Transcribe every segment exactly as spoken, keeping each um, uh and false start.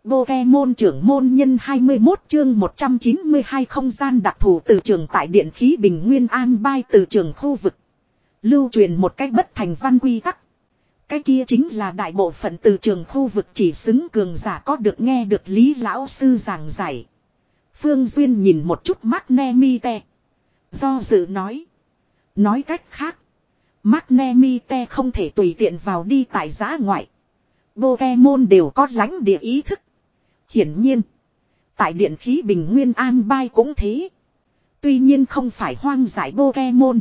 Pokemon trưởng môn nhân hai mươi mốt chương một trăm chín mươi hai không gian đặc thù từ trường tại điện khí bình nguyên an bai từ trường khu vực. Lưu truyền một cách bất thành văn quy tắc. Cái kia chính là đại bộ phận từ trường khu vực chỉ xứng cường giả có được nghe được Lý lão sư giảng giải. Phương Duyên nhìn một chút Magnemite. Do dự nói. Nói cách khác. Magnemite không thể tùy tiện vào đi tại giã ngoại. Pokemon đều có lãnh địa ý thức. Hiển nhiên. Tại điện khí bình nguyên an bai cũng thế. Tuy nhiên không phải hoang dại Pokemon.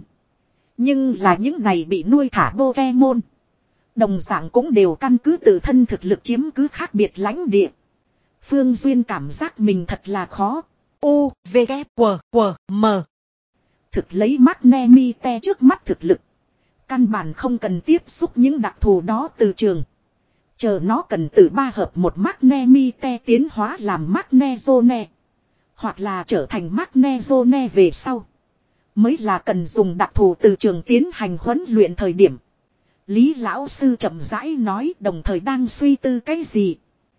Nhưng là những này bị nuôi thả Pokemon. Đồng dạng cũng đều căn cứ tự thân thực lực chiếm cứ khác biệt lãnh địa. Phương Duyên cảm giác mình thật là khó. U, V, K, W, W, M. Thực lấy Magnemite trước mắt thực lực. Căn bản không cần tiếp xúc những đặc thù đó từ trường. Chờ nó cần từ ba hợp một Magnemite tiến hóa làm Magnezone. Hoặc là trở thành Magnezone về sau. Mới là cần dùng đặc thù từ trường tiến hành huấn luyện thời điểm. Lý lão sư chậm rãi nói đồng thời đang suy tư cái gì.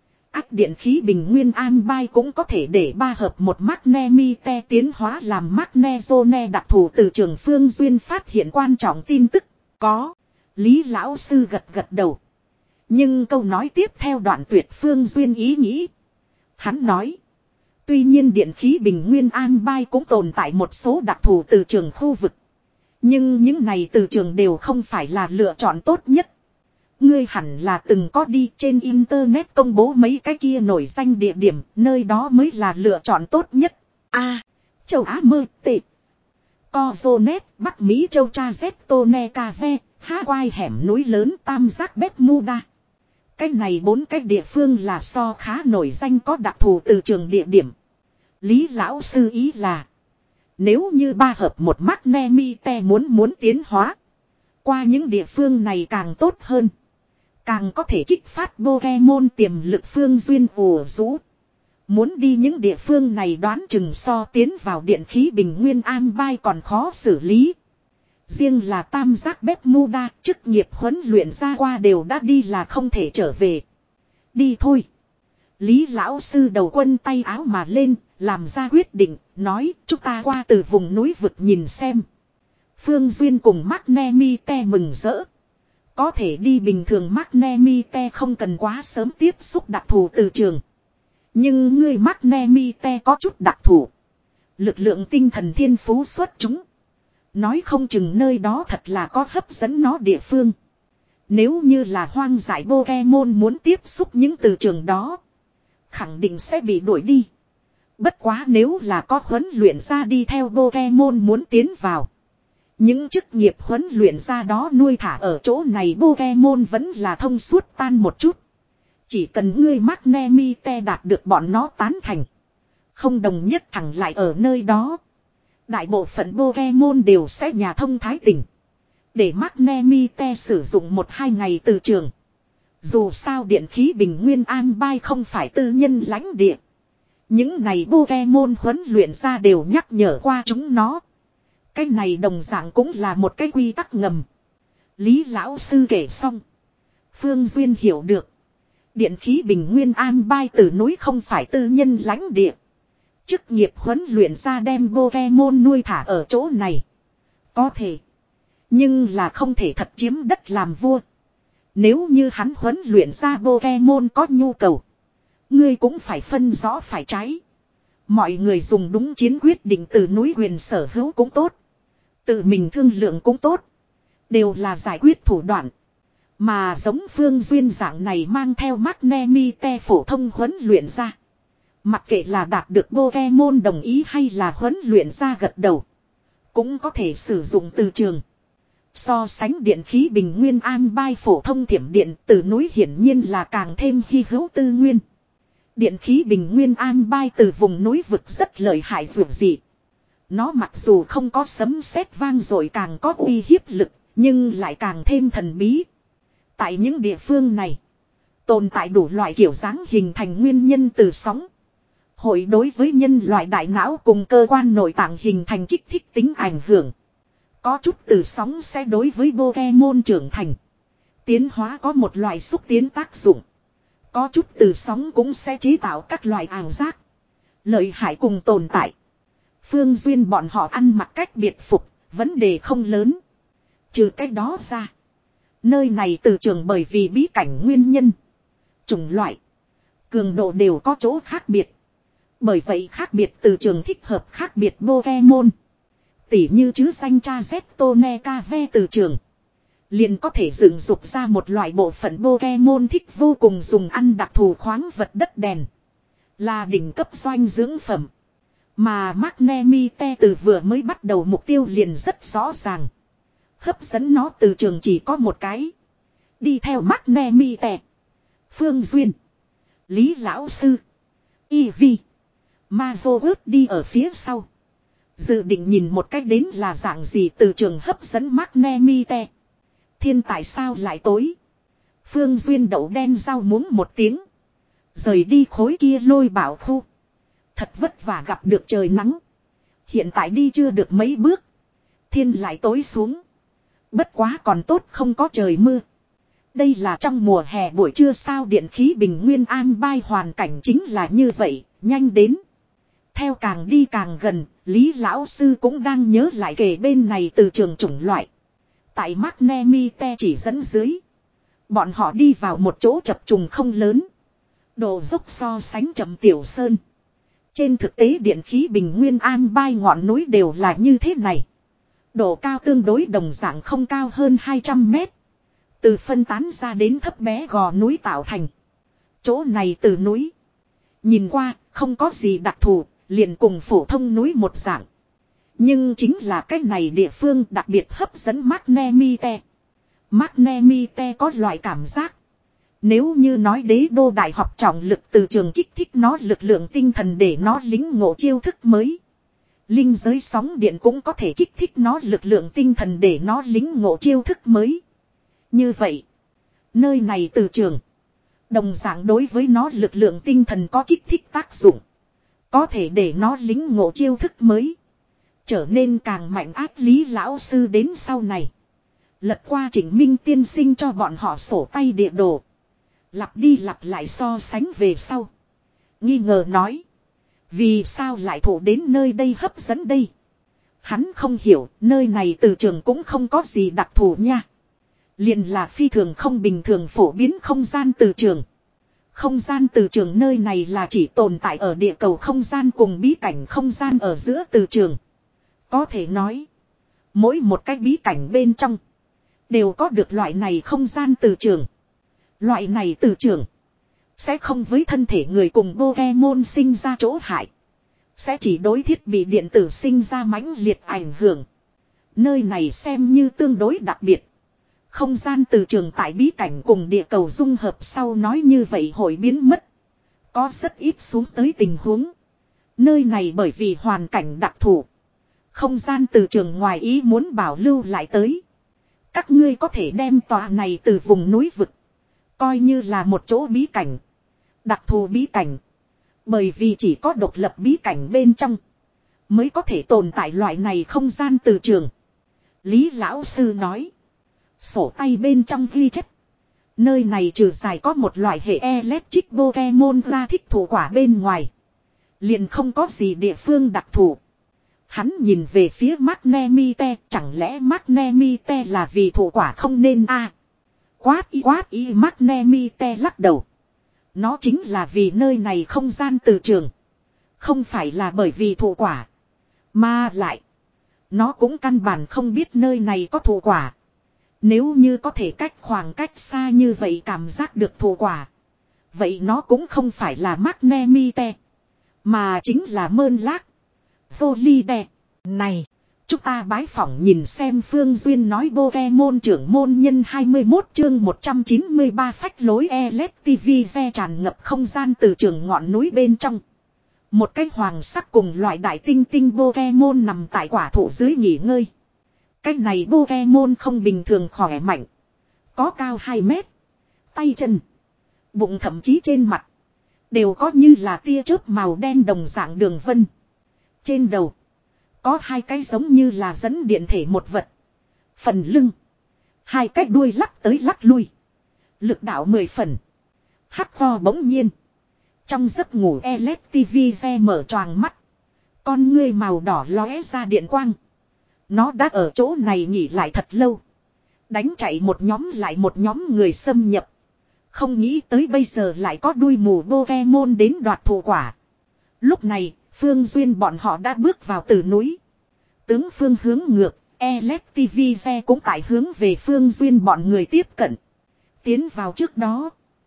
Ác điện khí bình nguyên an bai cũng có thể để ba hợp một Magnemite tiến hóa làm Magnezone đặc thù từ trường. Phương Duyên phát hiện quan trọng tin tức. Có. Lý lão sư gật gật đầu. Nhưng câu nói tiếp theo đoạn tuyệt Phương Duyên ý nghĩ. Hắn nói. Tuy nhiên điện khí bình nguyên an bai cũng tồn tại một số đặc thù từ trường khu vực. Nhưng những này từ trường đều không phải là lựa chọn tốt nhất. Ngươi hẳn là từng có đi trên internet công bố mấy cái kia nổi danh địa điểm, nơi đó mới là lựa chọn tốt nhất. A. À, châu Á mơ tệ. Cozonet, Bắc Mỹ châu Cha Zetone Cave, Hawaii hẻm núi lớn tam giác Bermuda. Cái này bốn cái địa phương là so khá nổi danh có đặc thù từ trường địa điểm. Lý lão sư ý là. Nếu như ba hợp một Magnemite muốn muốn tiến hóa. Qua những địa phương này càng tốt hơn. Càng có thể kích phát Pokemon tiềm lực. Phương Duyên ùa rũ. Muốn đi những địa phương này đoán chừng so tiến vào điện khí bình nguyên an bai còn khó xử lý. Riêng là tam giác Bermuda chức nghiệp huấn luyện ra qua đều đã đi là không thể trở về. Đi thôi. Lý lão sư đầu quân tay áo mà lên, làm ra quyết định, nói chúng ta qua từ vùng núi vực nhìn xem. Phương Duyên cùng Magnemite mừng rỡ. Có thể đi bình thường Magnemite không cần quá sớm tiếp xúc đặc thù từ trường. Nhưng người Magnemite có chút đặc thù. Lực lượng tinh thần thiên phú xuất chúng. Nói không chừng nơi đó thật là có hấp dẫn nó địa phương. Nếu như là hoang dại Pokemon muốn tiếp xúc những từ trường đó. Khẳng định sẽ bị đuổi đi. Bất quá nếu là có huấn luyện ra đi theo Pokemon muốn tiến vào. Những chức nghiệp huấn luyện ra đó nuôi thả ở chỗ này Pokemon vẫn là thông suốt tan một chút. Chỉ cần ngươi Magnemite đạt được bọn nó tán thành. Không đồng nhất thẳng lại ở nơi đó. Đại bộ phận Pokemon đều sẽ nhà thông thái tỉnh. Để Magnemite sử dụng một hai ngày từ trường. Dù sao điện khí bình nguyên an bai không phải tư nhân lãnh địa. Những này Pokemon huấn luyện ra đều nhắc nhở qua chúng nó. Cái này đồng dạng cũng là một cái quy tắc ngầm. Lý lão sư kể xong. Phương Duyên hiểu được. Điện khí bình nguyên an bai từ núi không phải tư nhân lãnh địa. Chức nghiệp huấn luyện ra đem Pokemon nuôi thả ở chỗ này. Có thể. Nhưng là không thể thật chiếm đất làm vua. Nếu như hắn huấn luyện ra Pokemon có nhu cầu. Ngươi cũng phải phân rõ phải trái. Mọi người dùng đúng chiến quyết định từ núi quyền sở hữu cũng tốt. Tự mình thương lượng cũng tốt. Đều là giải quyết thủ đoạn. Mà giống Phương Duyên dạng này mang theo Magnemite phổ thông huấn luyện ra. Mặc kệ là đạt được Pokemon đồng ý hay là huấn luyện ra gật đầu. Cũng có thể sử dụng từ trường. So sánh điện khí bình nguyên an bai phổ thông thiểm điện từ núi hiển nhiên là càng thêm hy hữu tư nguyên. Điện khí bình nguyên an bai từ vùng núi vực rất lợi hại vượt dị. Nó mặc dù không có sấm sét vang dội càng có uy hiếp lực, nhưng lại càng thêm thần bí. Tại những địa phương này, tồn tại đủ loại kiểu dáng hình thành nguyên nhân từ sóng. Hội đối với nhân loại đại não cùng cơ quan nội tạng hình thành kích thích tính ảnh hưởng. Có chút từ sóng sẽ đối với Pokemon trưởng thành. Tiến hóa có một loại xúc tiến tác dụng. Có chút từ sóng cũng sẽ chế tạo các loại ảo giác. Lợi hại cùng tồn tại. Phương Duyên bọn họ ăn mặc cách biệt phục, vấn đề không lớn. Trừ cách đó ra. Nơi này từ trường bởi vì bí cảnh nguyên nhân. Chủng loại. Cường độ đều có chỗ khác biệt. Bởi vậy khác biệt từ trường thích hợp khác biệt Pokemon. Tỉ như chứ danh cha Zetone ve từ trường. Liền có thể dựng dục ra một loại bộ phận Pokemon thích vô cùng dùng ăn đặc thù khoáng vật đất đèn. Là đỉnh cấp doanh dưỡng phẩm. Mà Magnemite từ vừa mới bắt đầu mục tiêu liền rất rõ ràng. Hấp dẫn nó từ trường chỉ có một cái. Đi theo Magnemite. Phương Duyên. Lý Lão Sư. Eevee. Mazorus đi ở phía sau. Dự định nhìn một cách đến là dạng gì từ trường hấp dẫn Magnemite. Thiên tại sao lại tối. Phương Duyên đậu đen rau muống một tiếng. Rời đi khối kia lôi bảo khu. Thật vất vả gặp được trời nắng. Hiện tại đi chưa được mấy bước. Thiên lại tối xuống. Bất quá còn tốt không có trời mưa. Đây là trong mùa hè buổi trưa sao điện khí bình nguyên an bai hoàn cảnh chính là như vậy, nhanh đến. Theo càng đi càng gần, Lý Lão Sư cũng đang nhớ lại kể bên này từ trường chủng loại. Tại Magnemite chỉ dẫn dưới. Bọn họ đi vào một chỗ chập trùng không lớn. Độ dốc so sánh chậm tiểu sơn. Trên thực tế điện khí bình nguyên an bai ngọn núi đều là như thế này. Độ cao tương đối đồng dạng không cao hơn hai trăm mét. Từ phân tán ra đến thấp bé gò núi tạo thành. Chỗ này từ núi. Nhìn qua không có gì đặc thù, liền cùng phổ thông núi một dạng. Nhưng chính là cái này địa phương đặc biệt hấp dẫn Magnemite. Magnemite có loại cảm giác. Nếu như nói đế đô đại học trọng lực từ trường kích thích nó lực lượng tinh thần để nó lính ngộ chiêu thức mới. Linh giới sóng điện cũng có thể kích thích nó lực lượng tinh thần để nó lính ngộ chiêu thức mới. Như vậy, nơi này từ trường. Đồng dạng đối với nó lực lượng tinh thần có kích thích tác dụng. Có thể để nó lính ngộ chiêu thức mới. Trở nên càng mạnh ác Lý Lão Sư đến sau này. Lật qua Trịnh Minh tiên sinh cho bọn họ sổ tay địa đồ. Lặp đi lặp lại so sánh về sau. Nghi ngờ nói. Vì sao lại thủ đến nơi đây hấp dẫn đây? Hắn không hiểu nơi này từ trường cũng không có gì đặc thù nha. Liền là phi thường không bình thường phổ biến không gian từ trường. Không gian từ trường nơi này là chỉ tồn tại ở địa cầu không gian cùng bí cảnh không gian ở giữa từ trường. Có thể nói. Mỗi một cái bí cảnh bên trong. Đều có được loại này không gian từ trường. Loại này từ trường. Sẽ không với thân thể người cùng Pokemon sinh ra chỗ hại. Sẽ chỉ đối thiết bị điện tử sinh ra mãnh liệt ảnh hưởng. Nơi này xem như tương đối đặc biệt. Không gian từ trường tại bí cảnh cùng địa cầu dung hợp sau nói như vậy hội biến mất. Có rất ít xuống tới tình huống. Nơi này bởi vì hoàn cảnh đặc thù. Không gian từ trường ngoài ý muốn bảo lưu lại tới. Các ngươi có thể đem tòa này từ vùng núi vực. Coi như là một chỗ bí cảnh. Đặc thù bí cảnh. Bởi vì chỉ có độc lập bí cảnh bên trong. Mới có thể tồn tại loại này không gian từ trường. Lý Lão Sư nói. Sổ tay bên trong ghi chép. Nơi này trừ dài có một loại hệ electric Pokemon ra thích thủ quả bên ngoài. Liền không có gì địa phương đặc thù. Hắn nhìn về phía Magnemite. Chẳng lẽ Magnemite là vì thủ quả không nên a à? Quát y quát y Magnemite lắc đầu. Nó chính là vì nơi này không gian từ trường. Không phải là bởi vì thủ quả. Mà lại. Nó cũng căn bản không biết nơi này có thủ quả. Nếu như có thể cách khoảng cách xa như vậy cảm giác được thủ quả. Vậy nó cũng không phải là Magnemite. Mà chính là Mơn Lác. Solide. Này. Chúng ta bái phỏng nhìn xem Phương Duyên nói Pokemon trưởng môn nhân hai mươi mốt chương một trăm chín mươi ba phách lối Electivize tràn ngập không gian từ trường ngọn núi bên trong. Một cái hoàng sắc cùng loại đại tinh tinh Pokemon nằm tại quả thụ dưới nghỉ ngơi. Cái này Pokemon không bình thường khỏe mạnh. Có cao hai mét. Tay chân. Bụng thậm chí trên mặt. Đều có như là tia chớp màu đen đồng dạng đường vân. Trên đầu. Có hai cái giống như là dẫn điện thể một vật. Phần lưng. Hai cái đuôi lắc tới lắc lui. Lực đạo mười phần. Hắc Vo bỗng nhiên. Trong giấc ngủ Electivize mở choàng mắt. Con ngươi màu đỏ lóe ra điện quang. Nó đã ở chỗ này nghỉ lại thật lâu. Đánh chạy một nhóm lại một nhóm người xâm nhập. Không nghĩ tới bây giờ lại có đuôi mù Pokemon đến đoạt thủ quả. Lúc này, Phương Duyên bọn họ đã bước vào từ núi. Tướng phương hướng ngược, Electivize cũng tại hướng về Phương Duyên bọn người tiếp cận. Tiến vào trước đó.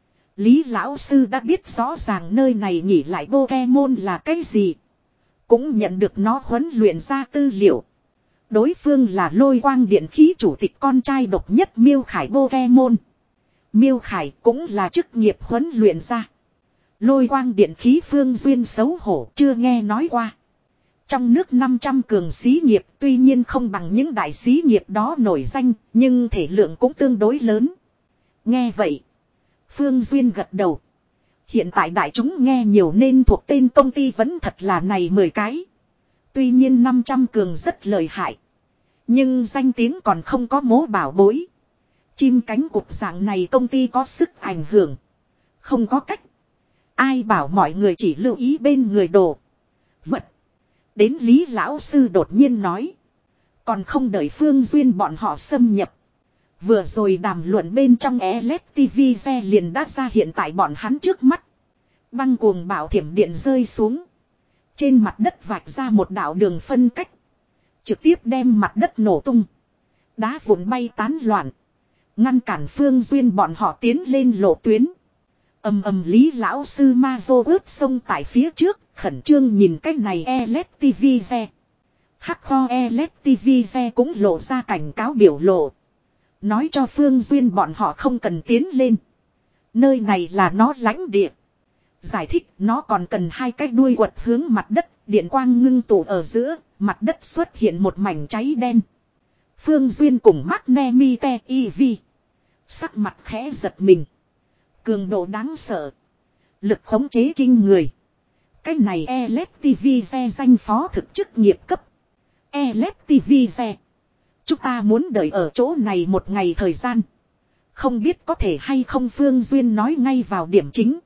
Lý Lão Sư đã biết rõ ràng nơi này nghỉ lại Pokemon là cái gì. Cũng nhận được nó huấn luyện ra tư liệu. Đối phương là Lôi Quang Điện Khí chủ tịch con trai độc nhất Miêu Khải Pokemon. Miêu Khải cũng là chức nghiệp huấn luyện ra. Lôi Quang Điện Khí Phương Duyên xấu hổ chưa nghe nói qua. Trong nước năm trăm cường xí nghiệp tuy nhiên không bằng những đại xí nghiệp đó nổi danh, nhưng thể lượng cũng tương đối lớn. Nghe vậy, Phương Duyên gật đầu. Hiện tại đại chúng nghe nhiều nên thuộc tên công ty vẫn thật là này mười cái. Tuy nhiên năm trăm cường rất lợi hại. Nhưng danh tiếng còn không có mố bảo bối. Chim cánh cụt dạng này công ty có sức ảnh hưởng. Không có cách. Ai bảo mọi người chỉ lưu ý bên người đồ. Vật. Đến Lý Lão Sư đột nhiên nói. Còn không đợi Phương Duyên bọn họ xâm nhập. Vừa rồi đàm luận bên trong Electivize liền đã ra hiện tại bọn hắn trước mắt. Băng cuồng bạo thiểm điện rơi xuống. Trên mặt đất vạch ra một đạo đường phân cách. Trực tiếp đem mặt đất nổ tung. Đá vụn bay tán loạn. Ngăn cản Phương Duyên bọn họ tiến lên lộ tuyến. Ầm ầm Lý Lão Sư ma vô ướp sông tại phía trước. Khẩn trương nhìn cái này Electivize. Hắc kho Electivize cũng lộ ra cảnh cáo biểu lộ. Nói cho Phương Duyên bọn họ không cần tiến lên. Nơi này là nó lãnh địa. Giải thích nó còn cần hai cái đuôi quật hướng mặt đất. Điện quang ngưng tụ ở giữa. Mặt đất xuất hiện một mảnh cháy đen. Phương Duyên cùng Magnemite e vê. Sắc mặt khẽ giật mình. Cường độ đáng sợ. Lực khống chế kinh người. Cái này Electivize danh phó thực chức nghiệp cấp. Electivize. Chúng ta muốn đợi ở chỗ này một ngày thời gian. Không biết có thể hay không Phương Duyên nói ngay vào điểm chính.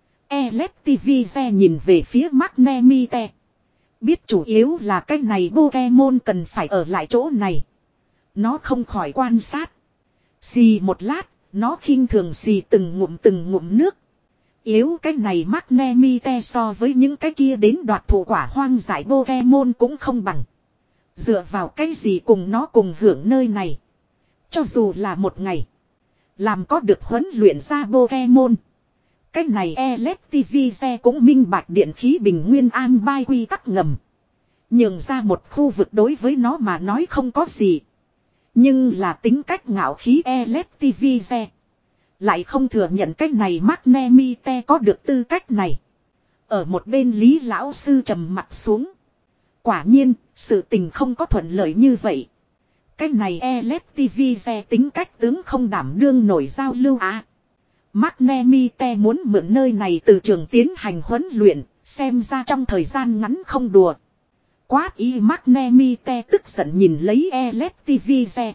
Electivize nhìn về phía Magnemite. Biết chủ yếu là cái này Pokemon cần phải ở lại chỗ này. Nó không khỏi quan sát. Xì một lát, nó khinh thường xì từng ngụm từng ngụm nước. Yếu cái này Magnemite so với những cái kia đến đoạt thủ quả hoang dại Pokemon cũng không bằng. Dựa vào cái gì cùng nó cùng hưởng nơi này. Cho dù là một ngày. Làm có được huấn luyện ra Pokemon. Cái này Electivize cũng minh bạch điện khí bình nguyên an bài quy tắc ngầm. Nhường ra một khu vực đối với nó mà nói không có gì. Nhưng là tính cách ngạo khí Electivize. Lại không thừa nhận cái này Magnemite có được tư cách này. Ở một bên Lý Lão Sư trầm mặt xuống. Quả nhiên, sự tình không có thuận lợi như vậy. Cái này Electivize tính cách tướng không đảm đương nổi giao lưu à. Magnemite muốn mượn nơi này từ trường tiến hành huấn luyện, xem ra trong thời gian ngắn không đùa. Quát y Magnemite tức giận nhìn lấy Electivize.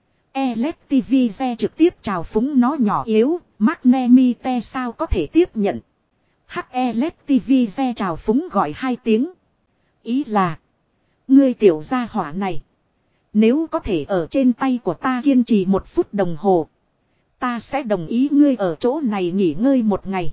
Electivize trực tiếp chào phúng nó nhỏ yếu, Magnemite sao có thể tiếp nhận. Hắc Electivize chào phúng gọi hai tiếng. Ý là, ngươi tiểu gia hỏa này. Nếu có thể ở trên tay của ta kiên trì một phút đồng hồ. Ta sẽ đồng ý ngươi ở chỗ này nghỉ ngơi một ngày.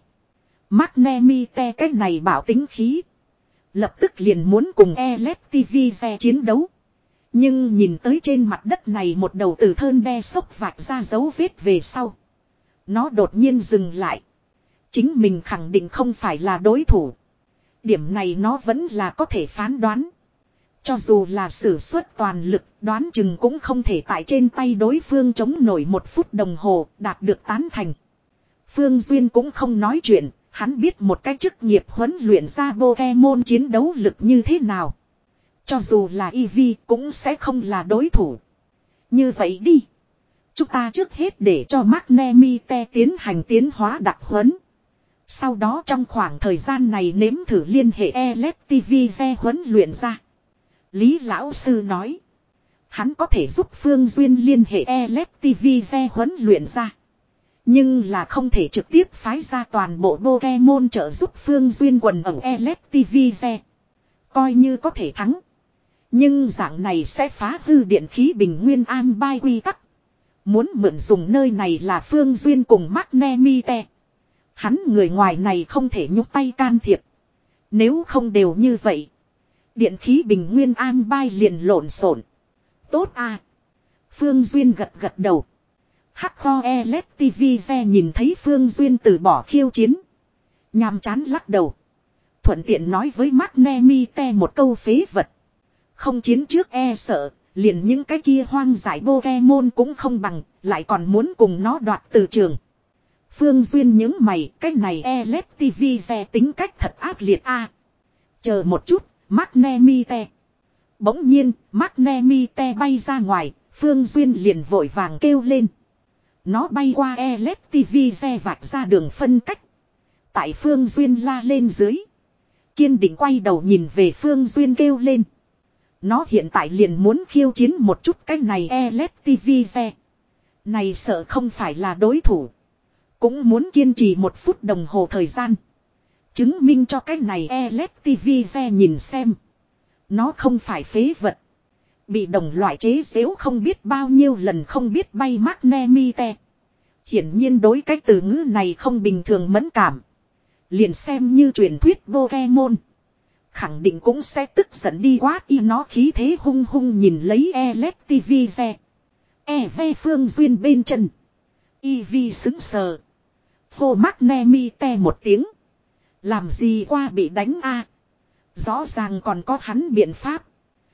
Magnemite cái này bảo tính khí. Lập tức liền muốn cùng Electivize chiến đấu. Nhưng nhìn tới trên mặt đất này một đầu tử thơn đe sốc vạch ra dấu vết về sau. Nó đột nhiên dừng lại. Chính mình khẳng định không phải là đối thủ. Điểm này nó vẫn là có thể phán đoán. Cho dù là sử xuất toàn lực, đoán chừng cũng không thể tại trên tay đối phương chống nổi một phút đồng hồ, đạt được tán thành. Phương Duyên cũng không nói chuyện, hắn biết một cái chức nghiệp huấn luyện ra Pokemon chiến đấu lực như thế nào. Cho dù là Eevee cũng sẽ không là đối thủ. Như vậy đi. Chúng ta trước hết để cho Magnemite tiến hành tiến hóa đặc huấn. Sau đó trong khoảng thời gian này nếm thử liên hệ Electivize huấn luyện ra. Lý Lão Sư nói. Hắn có thể giúp Phương Duyên liên hệ Electivize huấn luyện ra. Nhưng là không thể trực tiếp phái ra toàn bộ Pokemon trợ giúp Phương Duyên quần ở Electivize. Coi như có thể thắng. Nhưng dạng này sẽ phá hư điện khí bình nguyên an bai quy tắc. Muốn mượn dùng nơi này là Phương Duyên cùng Magnemite. Hắn người ngoài này không thể nhúc tay can thiệp. Nếu không đều như vậy. Điện khí bình nguyên an bai liền lộn xộn. Tốt à. Phương Duyên gật gật đầu. Hắc Kho Electivize nhìn thấy Phương Duyên từ bỏ khiêu chiến. Nhàm chán lắc đầu. Thuận tiện nói với Magnemite một câu phế vật. Không chiến trước e sợ, liền những cái kia hoang dại Pokemon cũng không bằng, lại còn muốn cùng nó đoạt từ trường. Phương Duyên những mày, cái này Electivize tính cách thật ác liệt a. Chờ một chút, Magnemite. Bỗng nhiên, Magnemite bay ra ngoài, Phương Duyên liền vội vàng kêu lên. Nó bay qua Electivize vạch ra đường phân cách. Tại Phương Duyên la lên dưới. Kiên định quay đầu nhìn về Phương Duyên kêu lên. Nó hiện tại liền muốn khiêu chiến một chút cái này Electivize. Này sợ không phải là đối thủ. Cũng muốn kiên trì một phút đồng hồ thời gian. Chứng minh cho cái này Electivize nhìn xem. Nó không phải phế vật. Bị đồng loại chế xếu không biết bao nhiêu lần không biết bay Magnemite. Hiển nhiên đối cái từ ngữ này không bình thường mẫn cảm. Liền xem như truyền thuyết Pokemon. Khẳng định cũng sẽ tức giận đi quát y nó khí thế hung hung nhìn lấy Electivize. E ve Phương Duyên bên chân. Y vi xứng sờ. Hô Magnemite một tiếng. Làm gì qua bị đánh a? Rõ ràng còn có hắn biện pháp.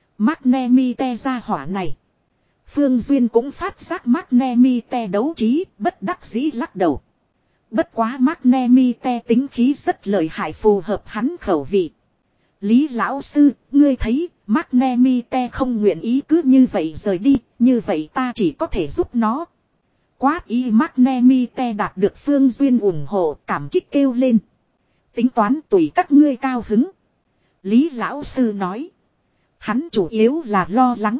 Magnemite ra hỏa này. Phương Duyên cũng phát giác Magnemite đấu trí, bất đắc dĩ lắc đầu. Bất quá Magnemite tính khí rất lợi hại phù hợp hắn khẩu vị. Lý lão sư, ngươi thấy, Magnemite không nguyện ý cứ như vậy rời đi, như vậy ta chỉ có thể giúp nó. Quát y Magnemite đạt được Phương Duyên ủng hộ, cảm kích kêu lên. Tính toán tùy các ngươi cao hứng. Lý lão sư nói. Hắn chủ yếu là lo lắng.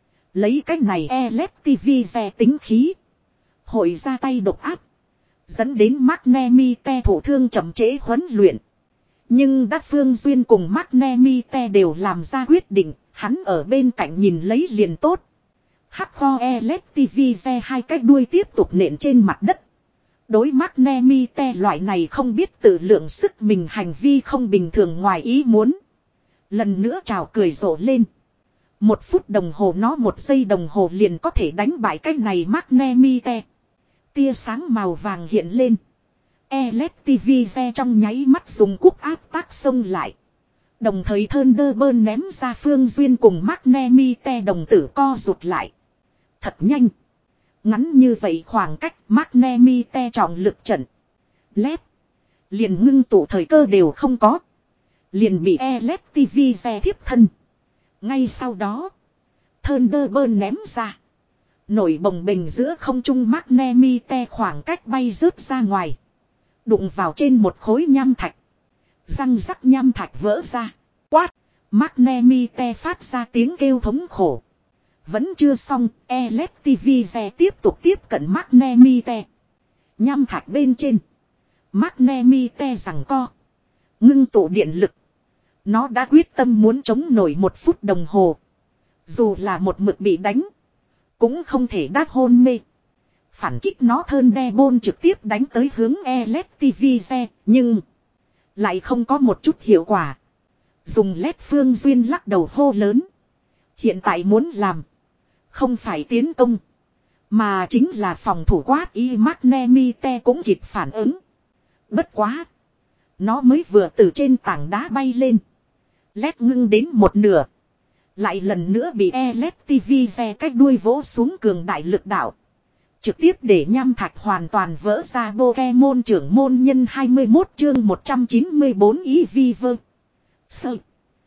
Lấy cách này Electivize tính khí. Hội ra tay độc áp. Dẫn đến Magnemite thủ thương chậm trễ huấn luyện. Nhưng đắc Phương Duyên cùng Magnemite đều làm ra quyết định. Hắn ở bên cạnh nhìn lấy liền tốt. Hắc Kho Electivize hai cái đuôi tiếp tục nện trên mặt đất. Đối Magnemite loại này không biết tự lượng sức mình hành vi không bình thường ngoài ý muốn. Lần nữa chào cười rộ lên. Một phút đồng hồ nó một giây đồng hồ liền có thể đánh bại cái này Magnemite. Tia sáng màu vàng hiện lên. Electivize trong nháy mắt dùng quốc áp tác xông lại. Đồng thời Thunderbird ném ra Phương Duyên cùng Magnemite đồng tử co rụt lại. Thật nhanh. Ngắn như vậy khoảng cách Magnemite trọng lực trận. Lép. Liền ngưng tụ thời cơ đều không có. Liền bị Electivize thiếp thân. Ngay sau đó. Thunderbird ném ra. Nổi bồng bềnh giữa không trung Magnemite khoảng cách bay rớt ra ngoài. Đụng vào trên một khối nham thạch. Răng rắc nham thạch vỡ ra. Quát. Magnemite phát ra tiếng kêu thống khổ. Vẫn chưa xong. Electivize tiếp tục tiếp cận Magnemite. Nham thạch bên trên. Magnemite giằng co. Ngưng tụ điện lực. Nó đã quyết tâm muốn chống nổi một phút đồng hồ. Dù là một mực bị đánh. Cũng không thể đát hôn mê. Phản kích nó Thunderbird trực tiếp đánh tới hướng Electivize. Nhưng. Lại không có một chút hiệu quả. Dùng lét Phương Duyên lắc đầu hô lớn. Hiện tại muốn làm. Không phải tiến công. Mà chính là phòng thủ quát y Magnemite cũng kịp phản ứng. Bất quá. Nó mới vừa từ trên tảng đá bay lên. Lét ngưng đến một nửa. Lại lần nữa bị Electivize cách đuôi vỗ xuống cường đại lực đạo. Trực tiếp để nham thạch hoàn toàn vỡ ra. Pokemon trưởng môn nhân hai mươi mốt chương một trăm chín mươi bốn Eviver. Sợ.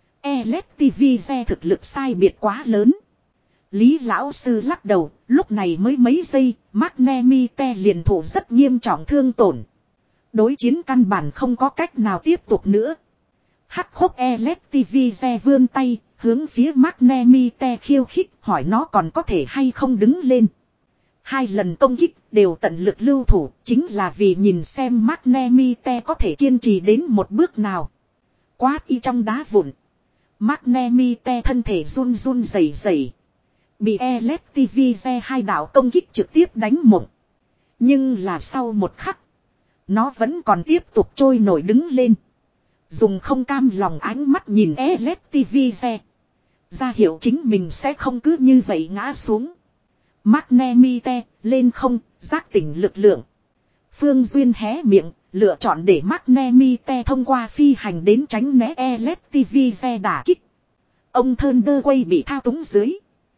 Electivize thực lực sai biệt quá lớn. Lý lão sư lắc đầu, lúc này mới mấy giây, Magnemite liền thủ rất nghiêm trọng thương tổn. Đối chiến căn bản không có cách nào tiếp tục nữa. Hắc khốc Electivize vươn tay, hướng phía Magnemite khiêu khích hỏi nó còn có thể hay không đứng lên. Hai lần công kích đều tận lực lưu thủ, chính là vì nhìn xem Magnemite có thể kiên trì đến một bước nào. Quát y trong đá vụn. Magnemite thân thể run run rẩy rẩy, bị Electivize hai đạo công kích trực tiếp đánh mộng. Nhưng là sau một khắc, nó vẫn còn tiếp tục trôi nổi đứng lên. Dùng không cam lòng ánh mắt nhìn Electivize, ra hiệu chính mình sẽ không cứ như vậy ngã xuống. Magnemite lên không, giác tỉnh lực lượng. Phương Duyên hé miệng, lựa chọn để Magnemite thông qua phi hành đến tránh né Electivize đả kích. Ông Thunder Quay bị thao túng dưới.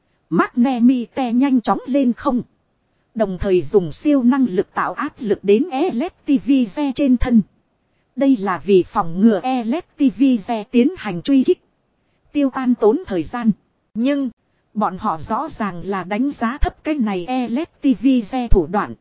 Magnemite nhanh chóng lên không. Đồng thời dùng siêu năng lực tạo áp lực đến Electivize trên thân. Đây là vì phòng ngừa Electivize tiến hành truy kích. Tiêu tan tốn thời gian. Nhưng, bọn họ rõ ràng là đánh giá thấp cái này Electivize thủ đoạn.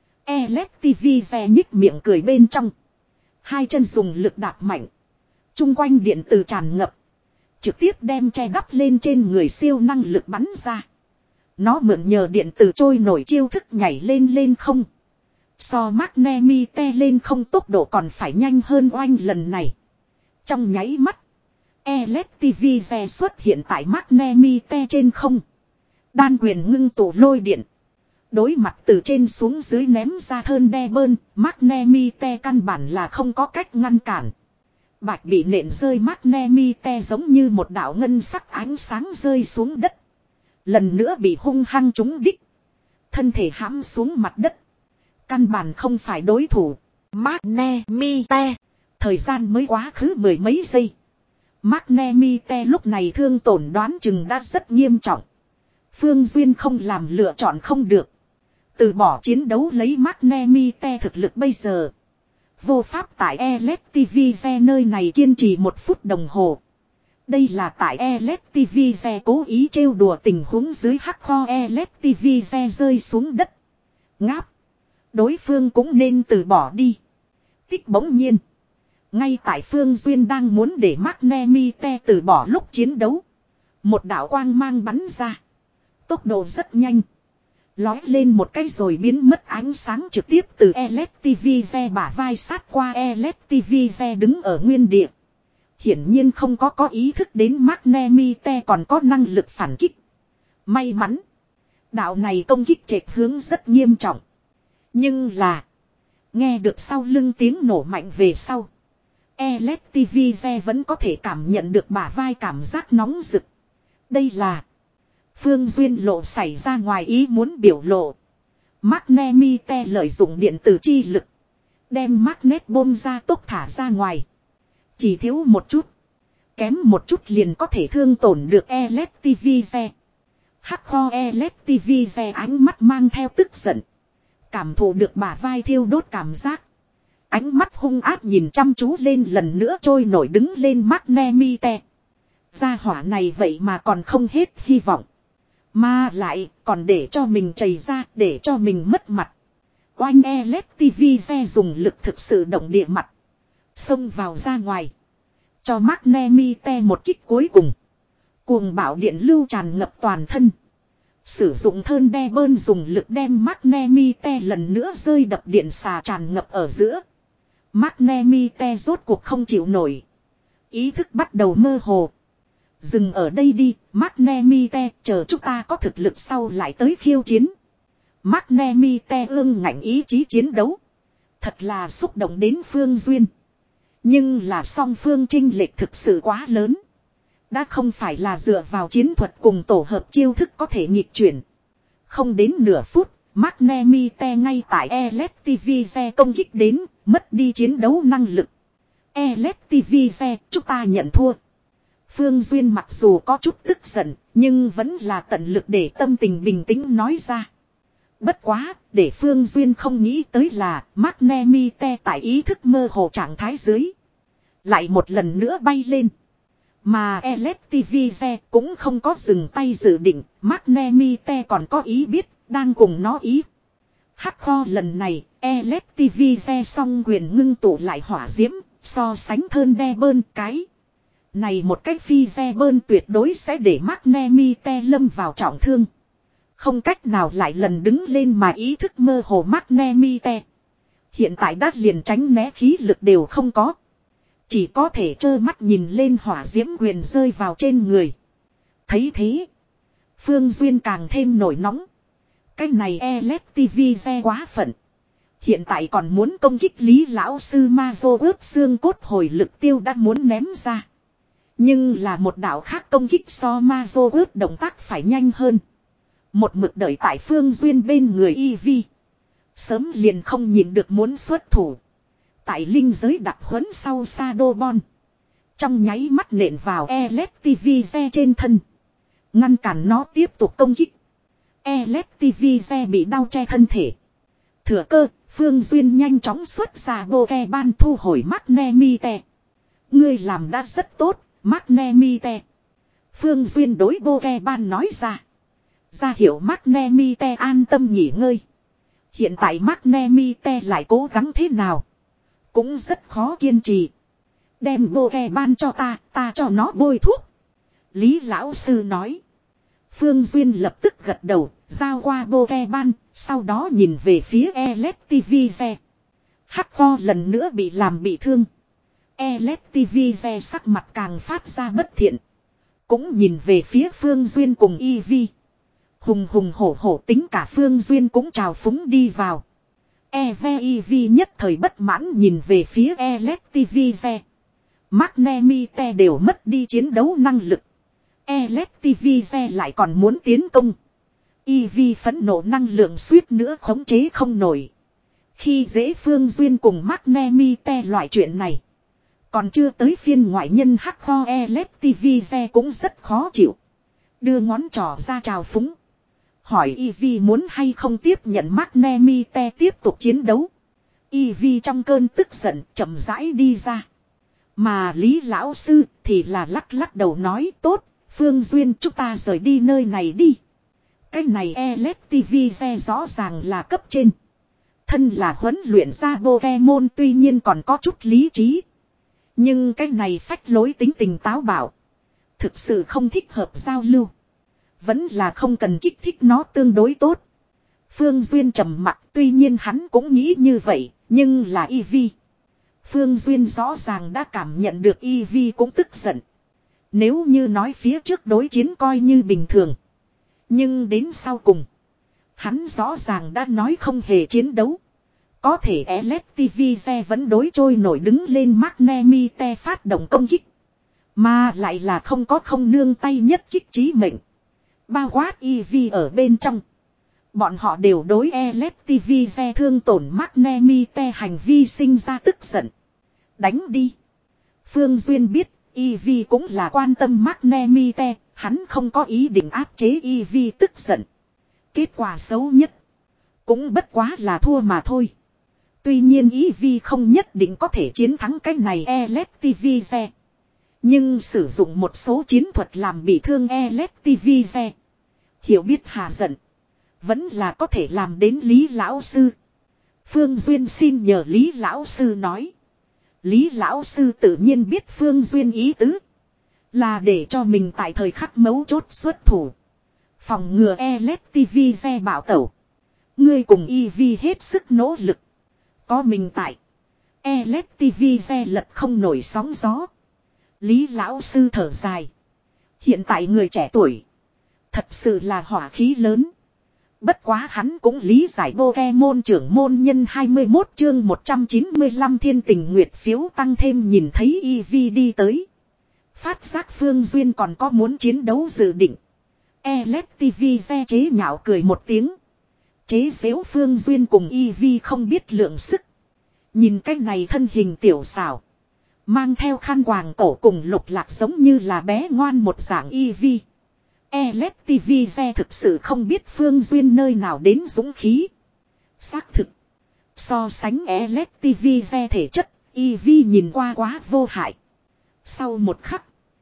Electivize nhích miệng cười bên trong. Hai chân dùng lực đạp mạnh. Trung quanh điện từ tràn ngập. Trực tiếp đem che đắp lên trên người siêu năng lực bắn ra. Nó mượn nhờ điện từ trôi nổi chiêu thức nhảy lên lên không. So Magnemite lên không tốc độ còn phải nhanh hơn oanh lần này. Trong nháy mắt, Electivize xuất hiện tại Magnemite trên không. Đan quyền ngưng tụ lôi điện. Đối mặt từ trên xuống dưới ném ra thơn đe bơn, Magnemite căn bản là không có cách ngăn cản. Bạch bị nện rơi Magnemite giống như một đạo ngân sắc ánh sáng rơi xuống đất. Lần nữa bị hung hăng trúng đích. Thân thể hãm xuống mặt đất. Căn bản không phải đối thủ. Magnemite. Thời gian mới quá khứ mười mấy giây. Magnemite lúc này thương tổn đoán chừng đã rất nghiêm trọng. Phương Duyên không làm lựa chọn không được. Từ bỏ chiến đấu lấy Magnemite thực lực bây giờ. Vô pháp tại Electivize nơi này kiên trì một phút đồng hồ. Đây là tại Electivize cố ý trêu đùa tình huống dưới hắc kho Electivize rơi xuống đất. Ngáp. Đối phương cũng nên từ bỏ đi. Tích bỗng nhiên. Ngay tại Phương Duyên đang muốn để Magnemite từ bỏ lúc chiến đấu. Một đạo quang mang bắn ra. Tốc độ rất nhanh. Lói lên một cái rồi biến mất ánh sáng trực tiếp từ Electivize bả vai sát qua Electivize đứng ở nguyên địa. Hiển nhiên không có có ý thức đến Magnemite còn có năng lực phản kích. May mắn. Đạo này công kích trệt hướng rất nghiêm trọng. Nhưng là. Nghe được sau lưng tiếng nổ mạnh về sau. Electivize vẫn có thể cảm nhận được bả vai cảm giác nóng rực. Đây là. Phương Duyên lộ xảy ra ngoài ý muốn biểu lộ. Magnemite lợi dụng điện tử chi lực. Đem magnet bom ra tốc thả ra ngoài. Chỉ thiếu một chút. Kém một chút liền có thể thương tổn được Electivize. Hắc kho Electivize ánh mắt mang theo tức giận. Cảm thụ được bả vai thiêu đốt cảm giác. Ánh mắt hung ác nhìn chăm chú lên lần nữa trôi nổi đứng lên Magnemite. Gia hỏa này vậy mà còn không hết hy vọng. Mà lại còn để cho mình chảy ra, để cho mình mất mặt. Oanh Electivize dùng lực thực sự động địa mặt. Xông vào ra ngoài. Cho Magnemite một kích cuối cùng. Cuồng bạo điện lưu tràn ngập toàn thân. Sử dụng thơn đe bơn dùng lực đem Magnemite lần nữa rơi đập điện xà tràn ngập ở giữa. Magnemite rốt cuộc không chịu nổi. Ý thức bắt đầu mơ hồ. Dừng ở đây đi, Magnemite, chờ chúng ta có thực lực sau lại tới khiêu chiến. Magnemite ương ngạnh ý chí chiến đấu. Thật là xúc động đến Phương Duyên. Nhưng là song phương chênh lệch thực sự quá lớn. Đã không phải là dựa vào chiến thuật cùng tổ hợp chiêu thức có thể nghịch chuyển. Không đến nửa phút, Magnemite ngay tại Electivize công kích đến, mất đi chiến đấu năng lực. Electivize, chúng ta nhận thua. Phương Duyên mặc dù có chút tức giận, nhưng vẫn là tận lực để tâm tình bình tĩnh nói ra. Bất quá, để Phương Duyên không nghĩ tới là Magnemite tại ý thức mơ hồ trạng thái dưới. Lại một lần nữa bay lên. Mà Electivize cũng không có dừng tay dự định, Magnemite còn có ý biết, đang cùng nó ý. Hắc kho lần này, Electivize song quyền ngưng tụ lại hỏa diễm, so sánh thơn đe bơn cái. Này một cách phi re bơn tuyệt đối sẽ để Magnemite lâm vào trọng thương. Không cách nào lại lần đứng lên mà ý thức mơ hồ Magnemite. Hiện tại đã liền tránh né khí lực đều không có. Chỉ có thể trơ mắt nhìn lên hỏa diễm quyền rơi vào trên người. Thấy thế. Phương Duyên càng thêm nổi nóng. Cái này Electivize quá phận. Hiện tại còn muốn công kích Lý lão sư ma vô ướp xương cốt hồi lực tiêu đã muốn ném ra. Nhưng là một đạo khác công kích so ma vô ướp động tác phải nhanh hơn. Một mực đợi tại Phương Duyên bên người y vi. Sớm liền không nhìn được muốn xuất thủ. Tại linh giới đặc huấn sau Shadowbon. Trong nháy mắt nện vào Electivize trên thân. Ngăn cản nó tiếp tục công kích. Electivize bị đau che thân thể. Thừa cơ, Phương Duyên nhanh chóng xuất ra Pokemon thu hồi Magnemite. Ngươi làm đã rất tốt, Magnemite. Phương Duyên đối Pokemon nói ra. Ra hiệu Magnemite an tâm nghỉ ngơi. Hiện tại Magnemite lại cố gắng thế nào? Cũng rất khó kiên trì. Đem Pokemon cho ta, ta cho nó bôi thuốc. Lý lão sư nói. Phương Duyên lập tức gật đầu, giao qua Pokemon, sau đó nhìn về phía Electivize. Hắc Kho lần nữa bị làm bị thương. Electivize sắc mặt càng phát ra bất thiện. Cũng nhìn về phía Phương Duyên cùng Eevee. Hùng hùng hổ hổ tính cả Phương Duyên cũng trào phúng đi vào. Eevee nhất thời bất mãn nhìn về phía Electivize. Magnemite đều mất đi chiến đấu năng lực. Electivize lại còn muốn tiến công. Eevee phẫn nộ năng lượng suýt nữa khống chế không nổi. Khi dễ Phương Duyên cùng Magnemite loại chuyện này. Còn chưa tới phiên ngoại nhân hắc kho Electivize cũng rất khó chịu. Đưa ngón trỏ ra trào phúng. Hỏi Eevee muốn hay không tiếp nhận Magnemite tiếp tục chiến đấu. Eevee trong cơn tức giận chậm rãi đi ra. Mà Lý lão sư thì là lắc lắc đầu nói tốt. Phương Duyên chúng ta rời đi nơi này đi. Cái này Electivize rõ ràng là cấp trên. Thân là huấn luyện ra Pokemon tuy nhiên còn có chút lý trí. Nhưng cái này phách lối tính tình táo bạo. Thực sự không thích hợp giao lưu. Vẫn là không cần kích thích nó tương đối tốt. Phương Duyên trầm mặc tuy nhiên hắn cũng nghĩ như vậy. Nhưng là Eevee. Phương Duyên rõ ràng đã cảm nhận được Eevee cũng tức giận. Nếu như nói phía trước đối chiến coi như bình thường. Nhưng đến sau cùng. Hắn rõ ràng đã nói không hề chiến đấu. Có thể Electivize vẫn đối trôi nổi đứng lên Magnemite phát động công kích. Mà lại là không có không nương tay nhất kích chí mệnh. Bao quát Eevee ở bên trong. Bọn họ đều đối Electivize thương tổn Magnemite hành vi sinh ra tức giận. Đánh đi. Phương Duyên biết Eevee cũng là quan tâm Magnemite. Hắn không có ý định áp chế Eevee tức giận. Kết quả xấu nhất. Cũng bất quá là thua mà thôi. Tuy nhiên Eevee không nhất định có thể chiến thắng cái này Electivize. Nhưng sử dụng một số chiến thuật làm bị thương Electivize. Hiểu biết hà giận. Vẫn là có thể làm đến Lý lão sư. Phương Duyên xin nhờ Lý lão sư nói. Lý lão sư tự nhiên biết Phương Duyên ý tứ. Là để cho mình tại thời khắc mấu chốt xuất thủ. Phòng ngừa Electivize bảo tẩu. Ngươi cùng Eevee hết sức nỗ lực. Có mình tại. Electivize lật không nổi sóng gió. Lý lão sư thở dài. Hiện tại người trẻ tuổi. Thật sự là hỏa khí lớn. Bất quá hắn cũng lý giải Pokemon trưởng môn nhân hai mươi mốt chương một trăm chín mươi lăm thiên tình nguyệt phiếu tăng thêm nhìn thấy Eevee đi tới. Phát giác Phương Duyên còn có muốn chiến đấu dự định. Electivize chế nhạo cười một tiếng. Chế giễu Phương Duyên cùng Eevee không biết lượng sức. Nhìn cái này thân hình tiểu xảo. Mang theo khăn quàng cổ cùng lục lạc giống như là bé ngoan một dạng Eevee. Electivize thực sự không biết Phương Duyên nơi nào đến dũng khí. Xác thực. So sánh Electivize thể chất, Eevee nhìn qua quá vô hại. Sau một khắc.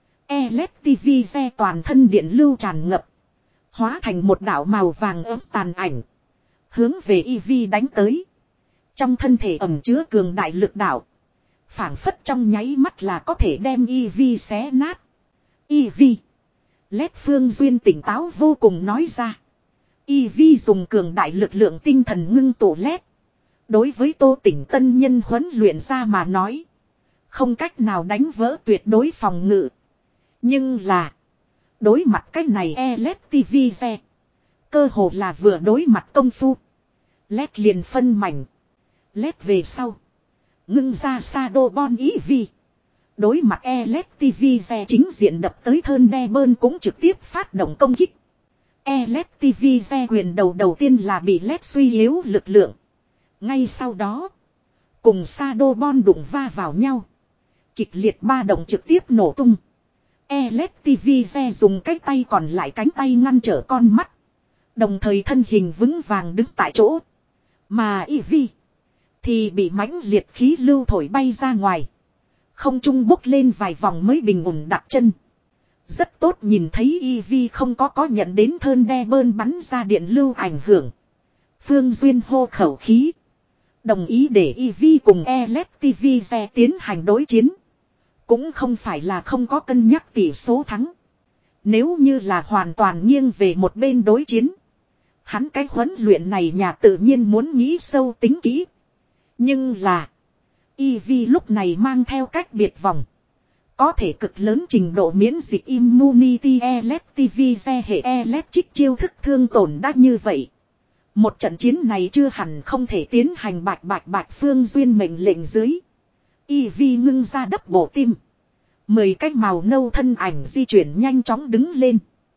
Electivize toàn thân điện lưu tràn ngập. Hóa thành một đạo màu vàng ấm tàn ảnh. Hướng về Eevee đánh tới. Trong thân thể ẩm chứa cường đại lực đạo. Phảng phất trong nháy mắt là có thể đem Eevee xé nát. Eevee. Lét Phương Duyên tỉnh táo vô cùng nói ra. Y Vi dùng cường đại lực lượng tinh thần ngưng tụ led. Đối với Tô Tỉnh tân nhân huấn luyện ra mà nói. Không cách nào đánh vỡ tuyệt đối phòng ngự. Nhưng là. Đối mặt cái này e led ti vi xe. Cơ hồ là vừa đối mặt công phu. Led liền phân mảnh. Led về sau. Ngưng ra Shadow Ball Y Vi. Đối mặt e led ti vi xe chính diện đập tới Thunderbolt cũng trực tiếp phát động công kích. e led ti vi xe quyền đầu đầu tiên là bị led suy yếu lực lượng. Ngay sau đó. Cùng Shadow Ball đụng va vào nhau. Kịch liệt ba động trực tiếp nổ tung. e led ti vi xe dùng cái tay còn lại cánh tay ngăn trở con mắt. Đồng thời thân hình vững vàng đứng tại chỗ. Mà Y Vi thì bị mãnh liệt khí lưu thổi bay ra ngoài. Không trung bốc lên vài vòng mới bình ổn đặt chân. Rất tốt nhìn thấy Y Vi không có có nhận đến Thunderbolt bắn ra điện lưu ảnh hưởng. Phương Duyên hô khẩu khí. Đồng ý để Y Vi cùng e led ti vi xe tiến hành đối chiến. Cũng không phải là không có cân nhắc tỷ số thắng. Nếu như là hoàn toàn nghiêng về một bên đối chiến. Hắn cái huấn luyện này nhà tự nhiên muốn nghĩ sâu tính kỹ. Nhưng là. Y Vi lúc này mang theo cách biệt vòng. Có thể cực lớn trình độ miễn dịch immunity e led ti vi xe hệ e led trích chiêu thức thương tổn đã như vậy. Một trận chiến này chưa hẳn không thể tiến hành bạch bạch bạch Phương Duyên mệnh lệnh dưới. Y Vi ngưng ra đắp bộ tim. Mười cái màu nâu thân ảnh di chuyển nhanh chóng đứng lên.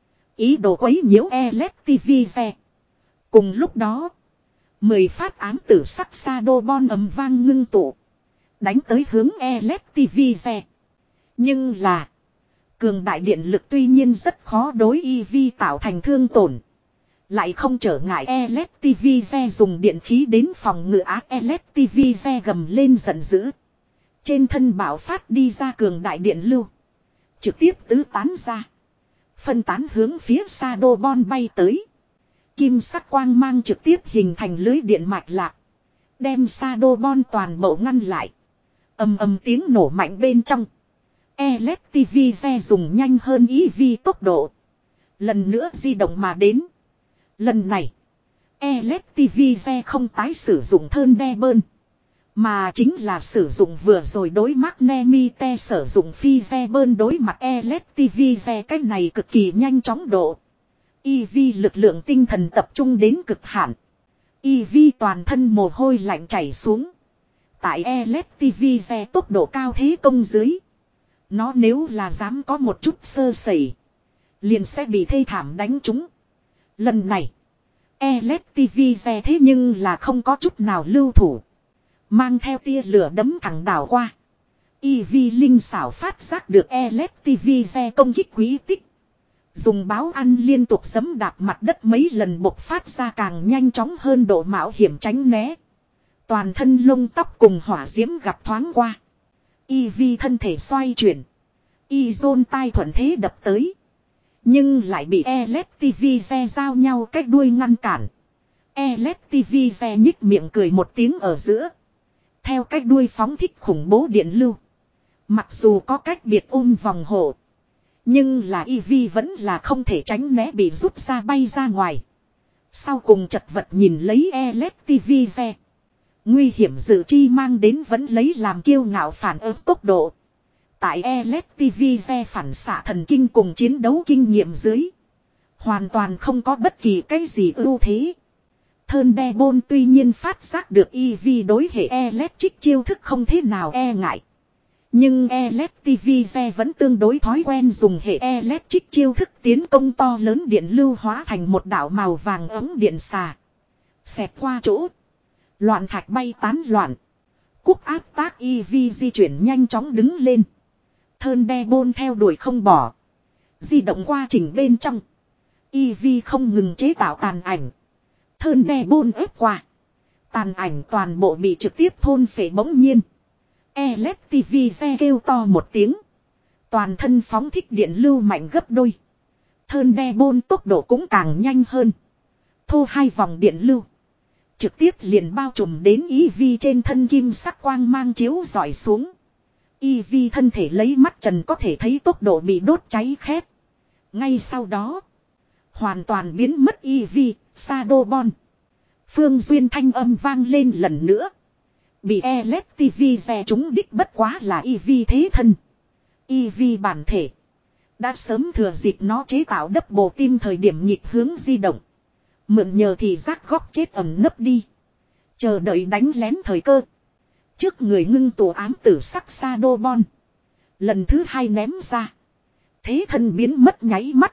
Ý đồ quấy nhiễu e led ti vi xe. Cùng lúc đó. Mười phát ám tử sắc Shadow Ball ầm vang ngưng tụ. Đánh tới hướng e led ti vi xe. Nhưng là. Cường đại điện lực tuy nhiên rất khó đối Y Vi tạo thành thương tổn. Lại không trở ngại e led ti vi xe dùng điện khí đến phòng ngự ác e led ti vi xe gầm lên giận dữ. Trên thân bảo phát đi ra cường đại điện lưu. Trực tiếp tứ tán ra. Phân tán hướng phía Shadow Ball bay tới. Kim sắc quang mang trực tiếp hình thành lưới điện mạch lạc. Đem Shadow Ball toàn bộ ngăn lại. Ầm ầm tiếng nổ mạnh bên trong. e led ti vi xe dùng nhanh hơn Y Vi tốc độ. Lần nữa di động mà đến. Lần này. e led ti vi xe không tái sử dụng Thunderbolt. Mà chính là sử dụng vừa rồi đối Magnemite sử dụng phi xe bơn đối mặt e led ti vi xe cách này cực kỳ nhanh chóng độ. Y Vi lực lượng tinh thần tập trung đến cực hạn. Y Vi toàn thân mồ hôi lạnh chảy xuống. Tại e led ti vi xe tốc độ cao thế công dưới. Nó nếu là dám có một chút sơ sẩy. Liền sẽ bị thê thảm đánh trúng. Lần này. e led ti vi xe thế nhưng là không có chút nào lưu thủ. Mang theo tia lửa đấm thẳng đảo qua. Y Vi linh xảo phát giác được e led ti vi xe công kích quý tích. Dùng báo ăn liên tục giẫm đạp mặt đất mấy lần bộc phát ra càng nhanh chóng hơn độ mạo hiểm tránh né. Toàn thân lông tóc cùng hỏa diễm gặp thoáng qua. Y Vi thân thể xoay chuyển. Y dôn tai thuận thế đập tới. Nhưng lại bị e led ti vi xe giao nhau cách đuôi ngăn cản. e led ti vi xe nhích miệng cười một tiếng ở giữa. Theo cách đuôi phóng thích khủng bố điện lưu. Mặc dù có cách biệt ôm vòng hộ. Nhưng là Y Vi vẫn là không thể tránh né bị rút ra bay ra ngoài. Sau cùng chật vật nhìn lấy e led ti vi xe. Nguy hiểm dự chi mang đến vẫn lấy làm kiêu ngạo phản ứng tốc độ. Tại e led ti vi xe phản xạ thần kinh cùng chiến đấu kinh nghiệm dưới. Hoàn toàn không có bất kỳ cái gì ưu thế. Thunderbolt tuy nhiên phát giác được Y Vi đối hệ electric chiêu thức không thế nào e ngại. Nhưng e led ti vi xe vẫn tương đối thói quen dùng hệ electric chiêu thức tiến công to lớn điện lưu hóa thành một đạo màu vàng ấm điện xà. Xẹt qua chỗ. Loạn thạch bay tán loạn. Cúc áp tác Y Vi di chuyển nhanh chóng đứng lên. Thunderbolt theo đuổi không bỏ. Di động quá trình bên trong. Y Vi không ngừng chế tạo tàn ảnh. Thunderbolt ép qua. Tàn ảnh toàn bộ bị trực tiếp thôn phệ bỗng nhiên. e led ti vi xe kêu to một tiếng. Toàn thân phóng thích điện lưu mạnh gấp đôi. Thunderbolt tốc độ cũng càng nhanh hơn. Thô hai vòng điện lưu. Trực tiếp liền bao trùm đến Y Vi trên thân kim sắc quang mang chiếu rọi xuống. Y Vi thân thể lấy mắt trần có thể thấy tốc độ bị đốt cháy khét. Ngay sau đó. Hoàn toàn biến mất Eevee, Shadowball. Phương Duyên thanh âm vang lên lần nữa. Bị Electivire trúng đích bất quá là Eevee thế thân. Eevee bản thể. Đã sớm thừa dịp nó chế tạo đắp bộ tim thời điểm nhịp hướng di động. Mượn nhờ thì giác góc chết ẩn nấp đi. Chờ đợi đánh lén thời cơ. Trước người ngưng tụ ám tử sắc Shadowball. Lần thứ hai ném ra. Thế thân biến mất nháy mắt.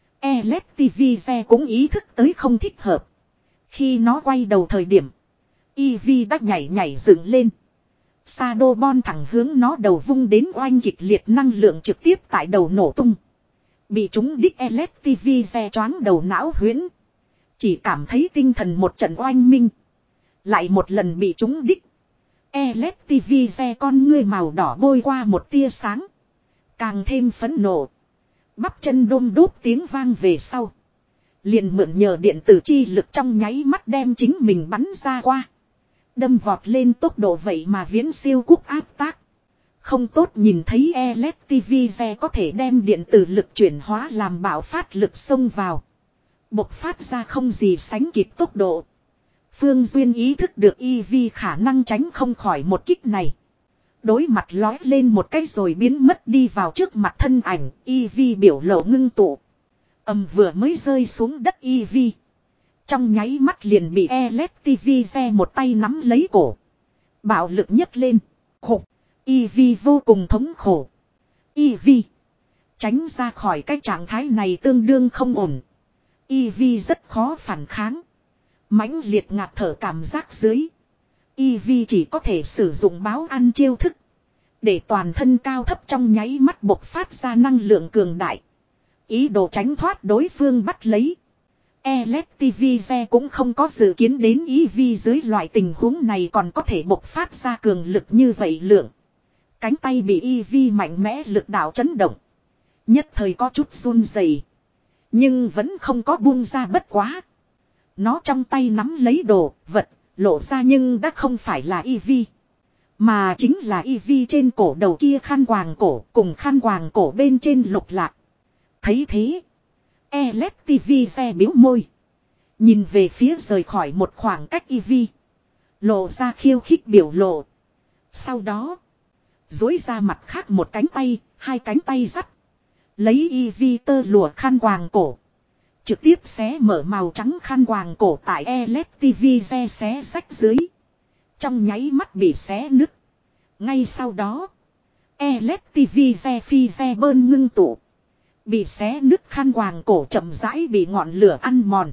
Electivire cũng ý thức tới không thích hợp. Khi nó quay đầu thời điểm. Eevee đã nhảy nhảy dựng lên. Shadowball thẳng hướng nó đầu vung đến oanh kịch liệt năng lượng trực tiếp tại đầu nổ tung. Bị chúng đích Electivire choáng đầu não huyễn. Chỉ cảm thấy tinh thần một trận oanh minh. Lại một lần bị chúng đích. Electivire con ngươi màu đỏ bôi qua một tia sáng. Càng thêm phẫn nộ. Bắp chân đôm đốp tiếng vang về sau. Liền mượn nhờ điện tử chi lực trong nháy mắt đem chính mình bắn ra qua. Đâm vọt lên tốc độ vậy mà viễn siêu quốc áp tác. Không tốt nhìn thấy Electivire có thể đem điện tử lực chuyển hóa làm bạo phát lực xông vào. Bộc phát ra không gì sánh kịp tốc độ. Phương Duyên ý thức được Eevee khả năng tránh không khỏi một kích này. Đối mặt lói lên một cái rồi biến mất đi vào trước mặt thân ảnh, Eevee biểu lộ ngưng tụ. Ầm vừa mới rơi xuống đất Eevee. Trong nháy mắt liền bị Electivire một tay nắm lấy cổ. Bạo lực nhấc lên. Khục. Eevee vô cùng thống khổ. Eevee. Tránh ra khỏi cái trạng thái này tương đương không ổn. Eevee rất khó phản kháng. Mãnh liệt ngạt thở cảm giác dưới. Eevee chỉ có thể sử dụng báo ăn chiêu thức. Để toàn thân cao thấp trong nháy mắt bộc phát ra năng lượng cường đại. Ý đồ tránh thoát đối phương bắt lấy. Electivire cũng không có dự kiến đến Eevee dưới loại tình huống này còn có thể bộc phát ra cường lực như vậy lượng. Cánh tay bị Eevee mạnh mẽ lực đạo chấn động. Nhất thời có chút run rẩy, nhưng vẫn không có buông ra bất quá. Nó trong tay nắm lấy đồ, vật, lộ ra nhưng đã không phải là Eevee. Mà chính là Eevee trên cổ đầu kia khăn quàng cổ cùng khăn quàng cổ bên trên lục lạc. Thấy thế. Electivire biếu môi. Nhìn về phía rời khỏi một khoảng cách Eevee. Lộ ra khiêu khích biểu lộ. Sau đó. Dối ra mặt khác một cánh tay, hai cánh tay dắt. Lấy Eevee tơ lụa khăn quàng cổ. Trực tiếp xé mở màu trắng khăn quàng cổ tại Electivire xé rách dưới. Trong nháy mắt bị xé nứt. Ngay sau đó. Electivire phi re bơn ngưng tụ. Bị xé nứt khăn quàng cổ chậm rãi bị ngọn lửa ăn mòn.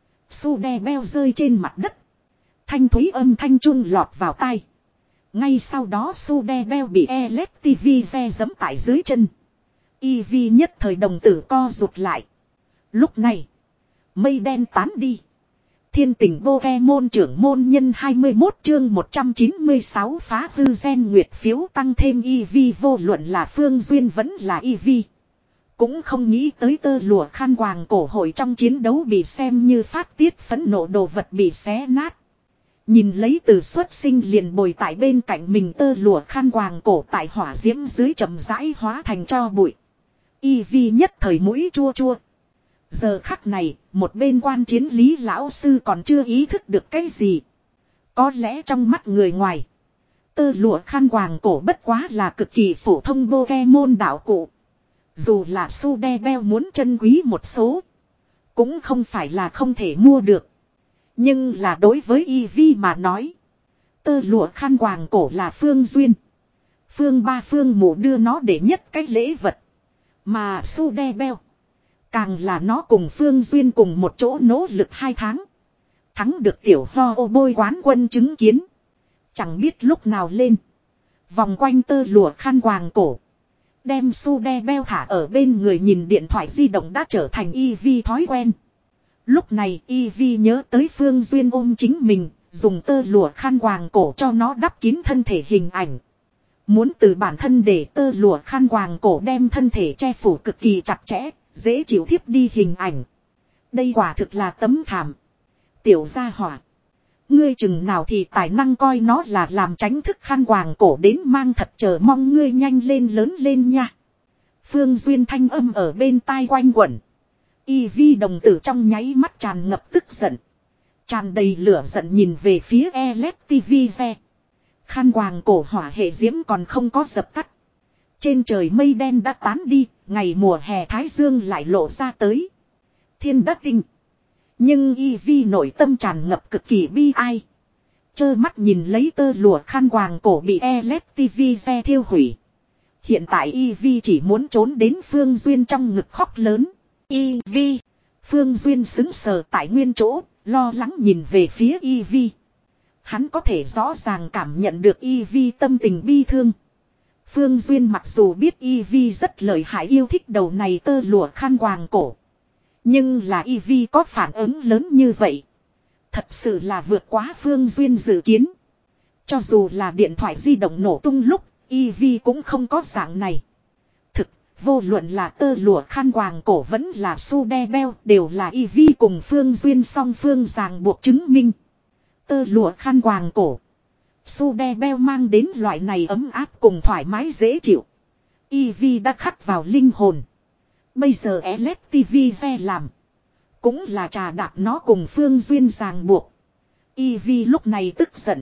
Su đe beo rơi trên mặt đất. Thanh thúy âm thanh trung lọt vào tai. Ngay sau đó su đe beo bị Electivire giẫm tại dưới chân. Eevee nhất thời đồng tử co rụt lại. Lúc này. Mây đen tán đi. Thiên tình Pokemon trưởng môn nhân hai mươi mốt chương một trăm chín mươi sáu phá hư gen nguyệt phiếu tăng thêm Eevee vô luận là Phương Duyên vẫn là Eevee. Cũng không nghĩ tới tơ lụa khăn quàng cổ hội trong chiến đấu bị xem như phát tiết phẫn nộ đồ vật bị xé nát. Nhìn lấy từ xuất sinh liền bồi tại bên cạnh mình tơ lụa khăn quàng cổ tại hỏa diễm dưới chậm rãi hóa thành cho bụi. Eevee nhất thời mũi chua chua. Giờ khắc này, một bên quan chiến lý lão sư còn chưa ý thức được cái gì. Có lẽ trong mắt người ngoài, tơ lụa khăn quàng cổ bất quá là cực kỳ phổ thông Pokemon đạo cụ. Dù là su đe beo muốn chân quý một số, cũng không phải là không thể mua được. Nhưng là đối với Eevee mà nói, tơ lụa khăn quàng cổ là Phương Duyên. Phương ba Phương mụ đưa nó để nhất cái lễ vật. Mà su đe beo, càng là nó cùng Phương Duyên cùng một chỗ nỗ lực hai tháng. Thắng được tiểu ho ô bôi quán quân chứng kiến. Chẳng biết lúc nào lên. Vòng quanh tơ lụa khăn quàng cổ. Đem su đe beo thả ở bên người nhìn điện thoại di động đã trở thành Eevee thói quen. Lúc này Eevee nhớ tới Phương Duyên ôm chính mình, dùng tơ lụa khăn quàng cổ cho nó đắp kín thân thể hình ảnh. Muốn từ bản thân để tơ lụa khăn quàng cổ đem thân thể che phủ cực kỳ chặt chẽ, dễ chịu thiếp đi hình ảnh. Đây quả thực là tấm thảm. Tiểu gia hỏa. Ngươi chừng nào thì tài năng coi nó là làm tránh thức khăn quàng cổ đến mang thật chờ mong ngươi nhanh lên lớn lên nha. Phương Duyên thanh âm ở bên tai quanh quẩn. Eevee đồng tử trong nháy mắt tràn ngập tức giận. Tràn đầy lửa giận nhìn về phía Electivire. Khăn quàng cổ hỏa hệ diễm còn không có dập tắt. Trên trời mây đen đã tán đi, ngày mùa hè thái dương lại lộ ra tới. Thiên đất tinh. Nhưng Eevee nội tâm tràn ngập cực kỳ bi ai. Chơ mắt nhìn lấy tơ lụa khăn quàng cổ bị Electivire thiêu hủy. Hiện tại Eevee chỉ muốn trốn đến Phương Duyên trong ngực khóc lớn. Eevee. Phương Duyên xứng sờ tại nguyên chỗ, lo lắng nhìn về phía Eevee. Hắn có thể rõ ràng cảm nhận được Eevee tâm tình bi thương. Phương Duyên mặc dù biết Eevee rất lợi hại yêu thích đầu này tơ lụa khăn quàng cổ. Nhưng là Eevee có phản ứng lớn như vậy. Thật sự là vượt quá Phương Duyên dự kiến. Cho dù là điện thoại di động nổ tung lúc, Eevee cũng không có dạng này. Thực, vô luận là tơ lụa khăn quàng cổ vẫn là Sudebel đều là Eevee cùng Phương Duyên song phương ràng buộc chứng minh. Tơ lụa khăn quàng cổ. Sudebel mang đến loại này ấm áp cùng thoải mái dễ chịu. Eevee đã khắc vào linh hồn. Bây giờ Electivire làm. Cũng là trà đạp nó cùng Phương Duyên ràng buộc. Eevee lúc này tức giận.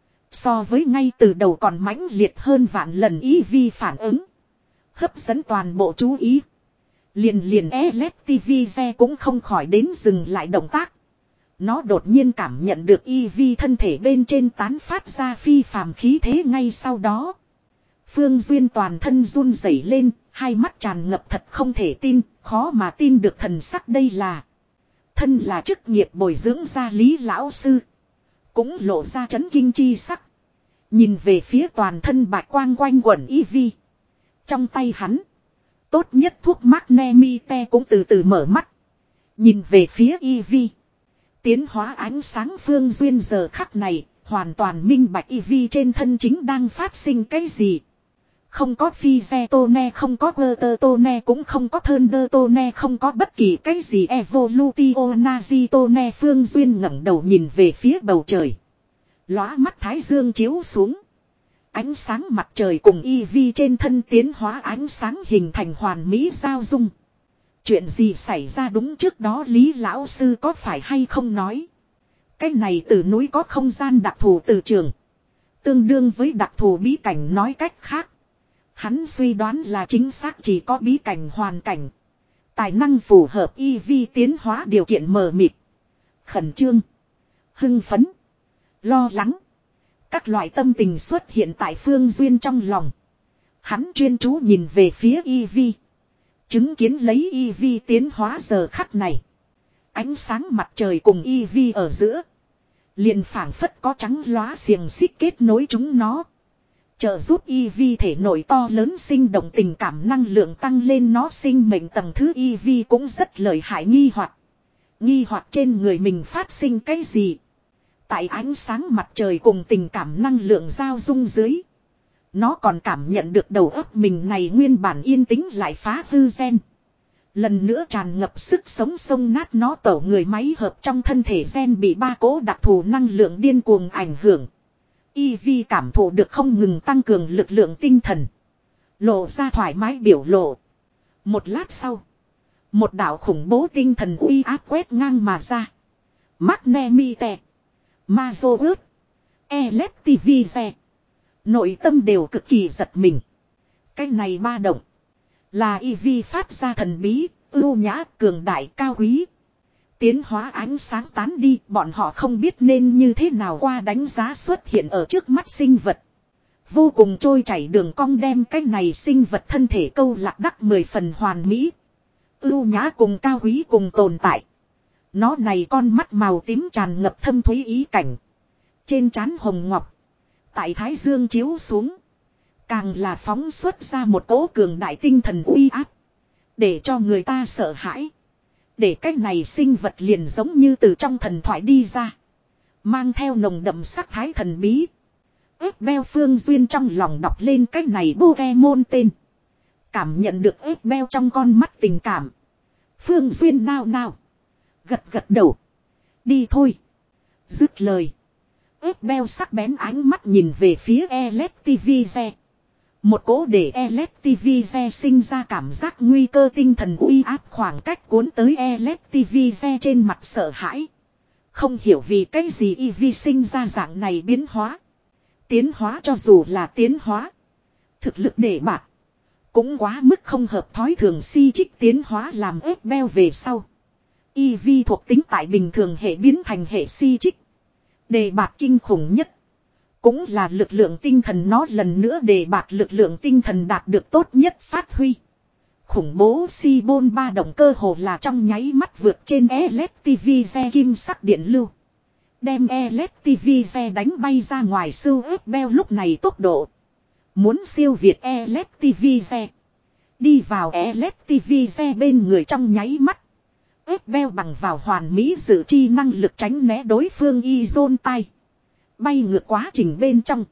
So với ngay từ đầu còn mãnh liệt hơn vạn lần Eevee phản ứng. Hấp dẫn toàn bộ chú ý. Liền liền Electivire cũng không khỏi đến dừng lại động tác. Nó đột nhiên cảm nhận được Eevee thân thể bên trên tán phát ra phi phàm khí thế ngay sau đó. Phương Duyên toàn thân run rẩy lên, hai mắt tràn ngập thật không thể tin, khó mà tin được thần sắc đây là. Thân là chức nghiệp bồi dưỡng gia lý lão sư. Cũng lộ ra chấn kinh chi sắc. Nhìn về phía toàn thân bạch quang quanh quẩn Eevee. Trong tay hắn. Tốt nhất thuốc Magnemite cũng từ từ mở mắt. Nhìn về phía Eevee. Tiến hóa ánh sáng Phương Duyên giờ khắc này. Hoàn toàn minh bạch Eevee trên thân chính đang phát sinh cái gì. Không có Phyzetone, không có Vertotone, cũng không có Thundertone, không có bất kỳ cái gì Evolutionazitone. Phương Duyên ngẩng đầu nhìn về phía bầu trời. Lóa mắt thái dương chiếu xuống. Ánh sáng mặt trời cùng Eevee trên thân tiến hóa ánh sáng hình thành hoàn mỹ giao dung. Chuyện gì xảy ra đúng trước đó Lý Lão Sư có phải hay không nói. Cái này từ núi có không gian đặc thù từ trường. Tương đương với đặc thù bí cảnh nói cách khác. Hắn suy đoán là chính xác chỉ có bí cảnh hoàn cảnh. Tài năng phù hợp Eevee tiến hóa điều kiện mờ mịt. Khẩn trương. Hưng phấn. Lo lắng. Các loại tâm tình xuất hiện tại Phương Duyên trong lòng. Hắn chuyên chú nhìn về phía Eevee. Chứng kiến lấy Eevee tiến hóa giờ khắc này. Ánh sáng mặt trời cùng Eevee ở giữa. Liền phảng phất có trắng lóa xiềng xích kết nối chúng nó. Trợ giúp Eevee thể nội to lớn sinh động tình cảm năng lượng tăng lên nó sinh mệnh tầng thứ Eevee cũng rất lợi hại nghi hoặc. Nghi hoặc trên người mình phát sinh cái gì. Tại ánh sáng mặt trời cùng tình cảm năng lượng giao dung dưới. Nó còn cảm nhận được đầu óc mình này nguyên bản yên tĩnh lại phá hư gen. Lần nữa tràn ngập sức sống xông nát nó tổ người máy hợp trong thân thể gen bị ba cỗ đặc thù năng lượng điên cuồng ảnh hưởng. Eevee cảm thụ được không ngừng tăng cường lực lượng tinh thần. Lộ ra thoải mái biểu lộ. Một lát sau. Một đạo khủng bố tinh thần uy áp quét ngang mà ra. Magnemite. Mazorus. Electivire. Nội tâm đều cực kỳ giật mình. Cái này ba động. Là Eevee phát ra thần bí, ưu nhã, cường đại, cao quý. Tiến hóa ánh sáng tán đi, bọn họ không biết nên như thế nào qua đánh giá xuất hiện ở trước mắt sinh vật. Vô cùng trôi chảy đường cong đem cái này sinh vật thân thể câu lạc đắc mười phần hoàn mỹ. Ưu nhã cùng cao quý cùng tồn tại. Nó này con mắt màu tím tràn ngập thâm thúy ý cảnh. Trên trán hồng ngọc. Tại thái dương chiếu xuống. Càng là phóng xuất ra một cỗ cường đại tinh thần uy áp. Để cho người ta sợ hãi. Để cái này sinh vật liền giống như từ trong thần thoại đi ra. Mang theo nồng đậm sắc thái thần bí. Ếp beo Phương Duyên trong lòng đọc lên cái này Pokemon tên. Cảm nhận được ếp beo trong con mắt tình cảm. Phương Duyên nao nao. Gật gật đầu. Đi thôi. Dứt lời. Ếp beo sắc bén ánh mắt nhìn về phía Electivire. Một cỗ để Electivize sinh ra cảm giác nguy cơ tinh thần uy áp khoảng cách cuốn tới Electivize trên mặt sợ hãi. Không hiểu vì cái gì e vê sinh ra dạng này biến hóa. Tiến hóa cho dù là tiến hóa. Thực lực để bạc. Cũng quá mức không hợp thói thường si trích tiến hóa làm ép beo về sau. e vê thuộc tính tại bình thường hệ biến thành hệ si trích. Đề bạt kinh khủng nhất. Cũng là lực lượng tinh thần nó lần nữa đề bạt lực lượng tinh thần đạt được tốt nhất phát huy. Khủng bố si bôn ba động cơ hồ là trong nháy mắt vượt trên Electivize kim sắc điện lưu. Đem Electivize đánh bay ra ngoài siêu ép beo lúc này tốc độ. Muốn siêu việt Electivize. Đi vào Electivize bên người trong nháy mắt. Ép beo bằng vào hoàn mỹ dự chi năng lực tránh né đối phương y dôn tay. Bay ngược quá trình bên trong.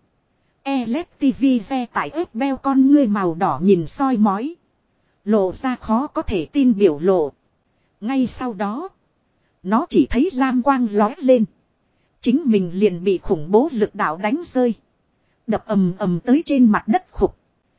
Electivize tại ép beo con ngươi màu đỏ nhìn soi mói. Lộ ra khó có thể tin biểu lộ. Ngay sau đó. Nó chỉ thấy lam quang lói lên. Chính mình liền bị khủng bố lực đạo đánh rơi. Đập ầm ầm tới trên mặt đất khục.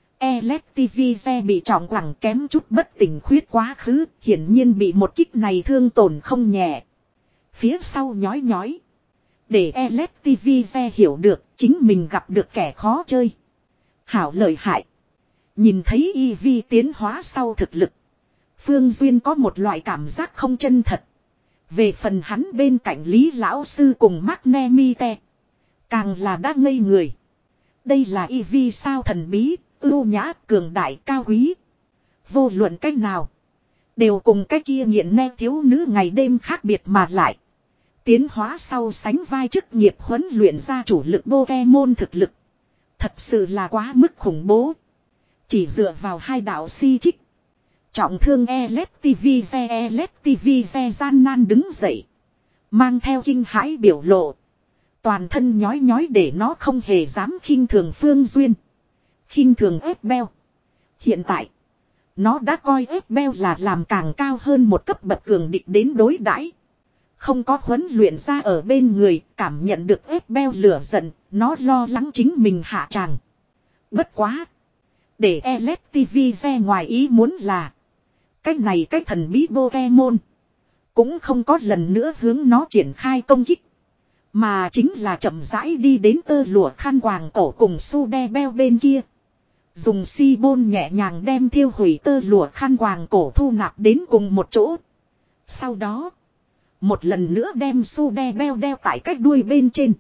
Electivize bị trọng quẳng kém chút bất tỉnh khuyết quá khứ. Hiển nhiên bị một kích này thương tổn không nhẹ. Phía sau nhói nhói. Để Electivize hiểu được chính mình gặp được kẻ khó chơi. Hảo lợi hại. Nhìn thấy e vê tiến hóa sau thực lực. Phương Duyên có một loại cảm giác không chân thật. Về phần hắn bên cạnh Lý Lão Sư cùng Magnemite. Càng là đã ngây người. Đây là e vê sao thần bí, ưu nhã, cường đại, cao quý. Vô luận cách nào. Đều cùng cái kia nghiện ne thiếu nữ ngày đêm khác biệt mà lại. Tiến hóa sau sánh vai chức nghiệp huấn luyện ra chủ lực Pokemon thực lực. Thật sự là quá mức khủng bố. Chỉ dựa vào hai đạo si trích. Trọng thương Electivize Electivize gian nan đứng dậy. Mang theo kinh hãi biểu lộ. Toàn thân nhói nhói để nó không hề dám khinh thường Phương Duyên. Khinh thường ép beo. Hiện tại. Nó đã coi ép beo là làm càng cao hơn một cấp bậc cường địch đến đối đãi. Không có huấn luyện ra ở bên người. Cảm nhận được ép beo lửa giận. Nó lo lắng chính mình hạ tràng. Bất quá. Để Electivize ngoài ý muốn là. Cái này cái thần bí Pokemon. Cũng không có lần nữa hướng nó triển khai công kích. Mà chính là chậm rãi đi đến tơ lụa khăn quàng cổ cùng su đe beo bên kia. Dùng si bôn nhẹ nhàng đem thiêu hủy tơ lụa khăn quàng cổ thu nạp đến cùng một chỗ. Sau đó. Một lần nữa đem su đe beo đeo tại cách đuôi bên trên.